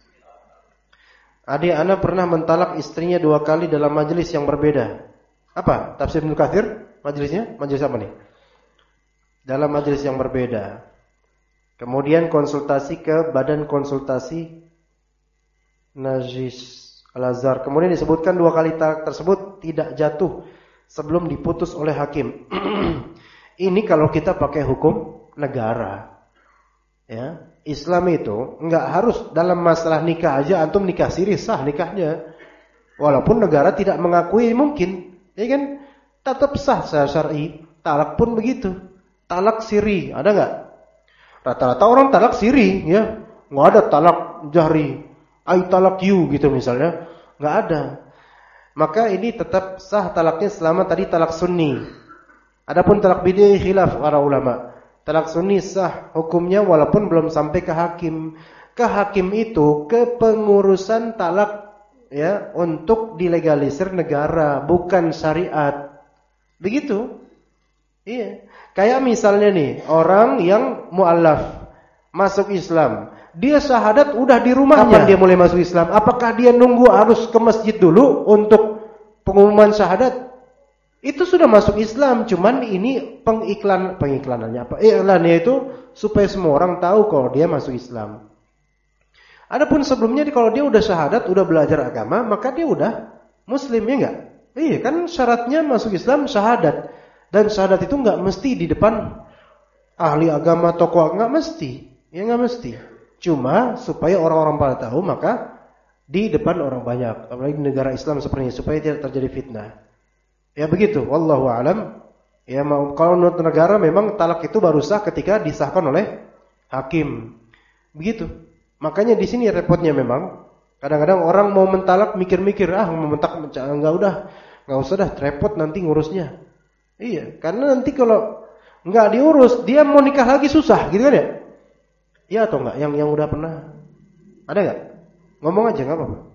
Adik anak pernah mentalak istrinya 2 kali dalam majelis yang berbeda. Apa? Tafsir Ibnu Katsir? Majelisnya? Majelis apa nih? Dalam majelis yang berbeda. Kemudian konsultasi ke Badan Konsultasi Najis Al-Azhar. Kemudian disebutkan 2 kali talak tersebut tidak jatuh sebelum diputus oleh hakim. Ini kalau kita pakai hukum negara. Ya, Islam itu enggak harus dalam masalah nikah aja antum nikah siri sah nikahnya. Walaupun negara tidak mengakui mungkin, ya kan? Tetap sah secara syar'i. Talak pun begitu. Talak siri, ada enggak? Rata-rata orang talak siri, ya. Enggak ada talak jahri. I talak you gitu misalnya. Enggak ada. Maka ini tetap sah talaknya selama tadi talak sunni. Adapun talak bid'ah khilaf para ulama. Talak sunni sah hukumnya walaupun belum sampai ke hakim. Ke hakim itu kepengurusan talak, ya, untuk dilegalisir negara, bukan syariat. Begitu. Iya. Kayak misalnya nih, orang yang mu'allaf masuk Islam. Dia syahadat udah di rumahnya. Kapan dia mulai masuk Islam? Apakah dia nunggu harus ke masjid dulu untuk pengumuman syahadat? Itu sudah masuk Islam, cuman ini pengiklanannya apa? Iklannya itu supaya semua orang tahu kalau dia masuk Islam. Adapun sebelumnya kalau dia udah syahadat, udah belajar agama, maka dia udah muslim, ya enggak? Iya, kan syaratnya masuk Islam syahadat. Dan syahadat itu enggak mesti di depan ahli agama, tokoh, enggak mesti. Ya enggak mesti. Cuma supaya orang-orang pada tahu, maka di depan orang banyak, apalagi di negara Islam seperti ini, supaya tidak terjadi fitnah. Ya begitu, wallahu a'lam. Ya kalau menurut negara memang talak itu baru sah ketika disahkan oleh hakim. Begitu. Makanya di sini repotnya memang. Kadang-kadang orang mau mentalak mikir-mikir, mau mentalak enggak usah dah, repot nanti ngurusnya. Iya, karena nanti kalau enggak diurus, dia mau nikah lagi susah, gitu kan ya? Iya atau enggak? Yang udah pernah ada enggak? Ngomong aja enggak apa-apa.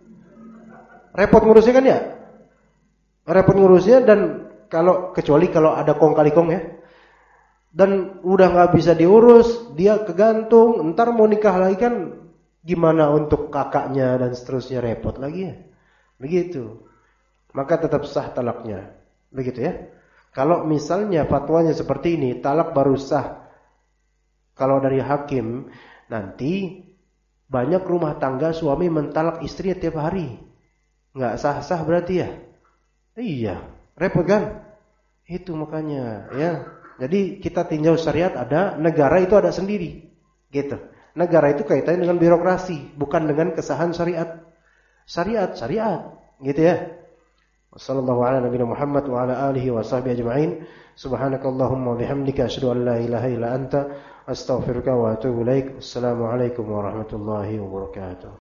Repot ngurusnya kan ya? Repot ngurusnya dan kecuali kalau ada kong kali kong ya. Dan udah nggak bisa diurus, dia kegantung, ntar mau nikah lagi kan gimana untuk kakaknya dan seterusnya, repot lagi ya. Begitu. Maka tetap sah talaknya. Begitu ya. Kalau misalnya fatwanya seperti ini, talak baru sah kalau dari hakim, nanti banyak rumah tangga suami mentalak istrinya tiap hari. Nggak sah-sah berarti ya. Iya, repot kan? Itu makanya, ya. Jadi kita tinjau syariat ada, negara itu ada sendiri. Gitu. Negara itu kaitannya dengan birokrasi, bukan dengan kesahan syariat. Syariat, gitu ya. Wassallallahu ala nabiyina Muhammad wa ala alihi wa sahbihi ajma'in. Subhanakallahumma wa bihamdika asyhadu an la ilaha illa anta astaghfiruka wa atubu ilaik. Assalamualaikum warahmatullahi wabarakatuh.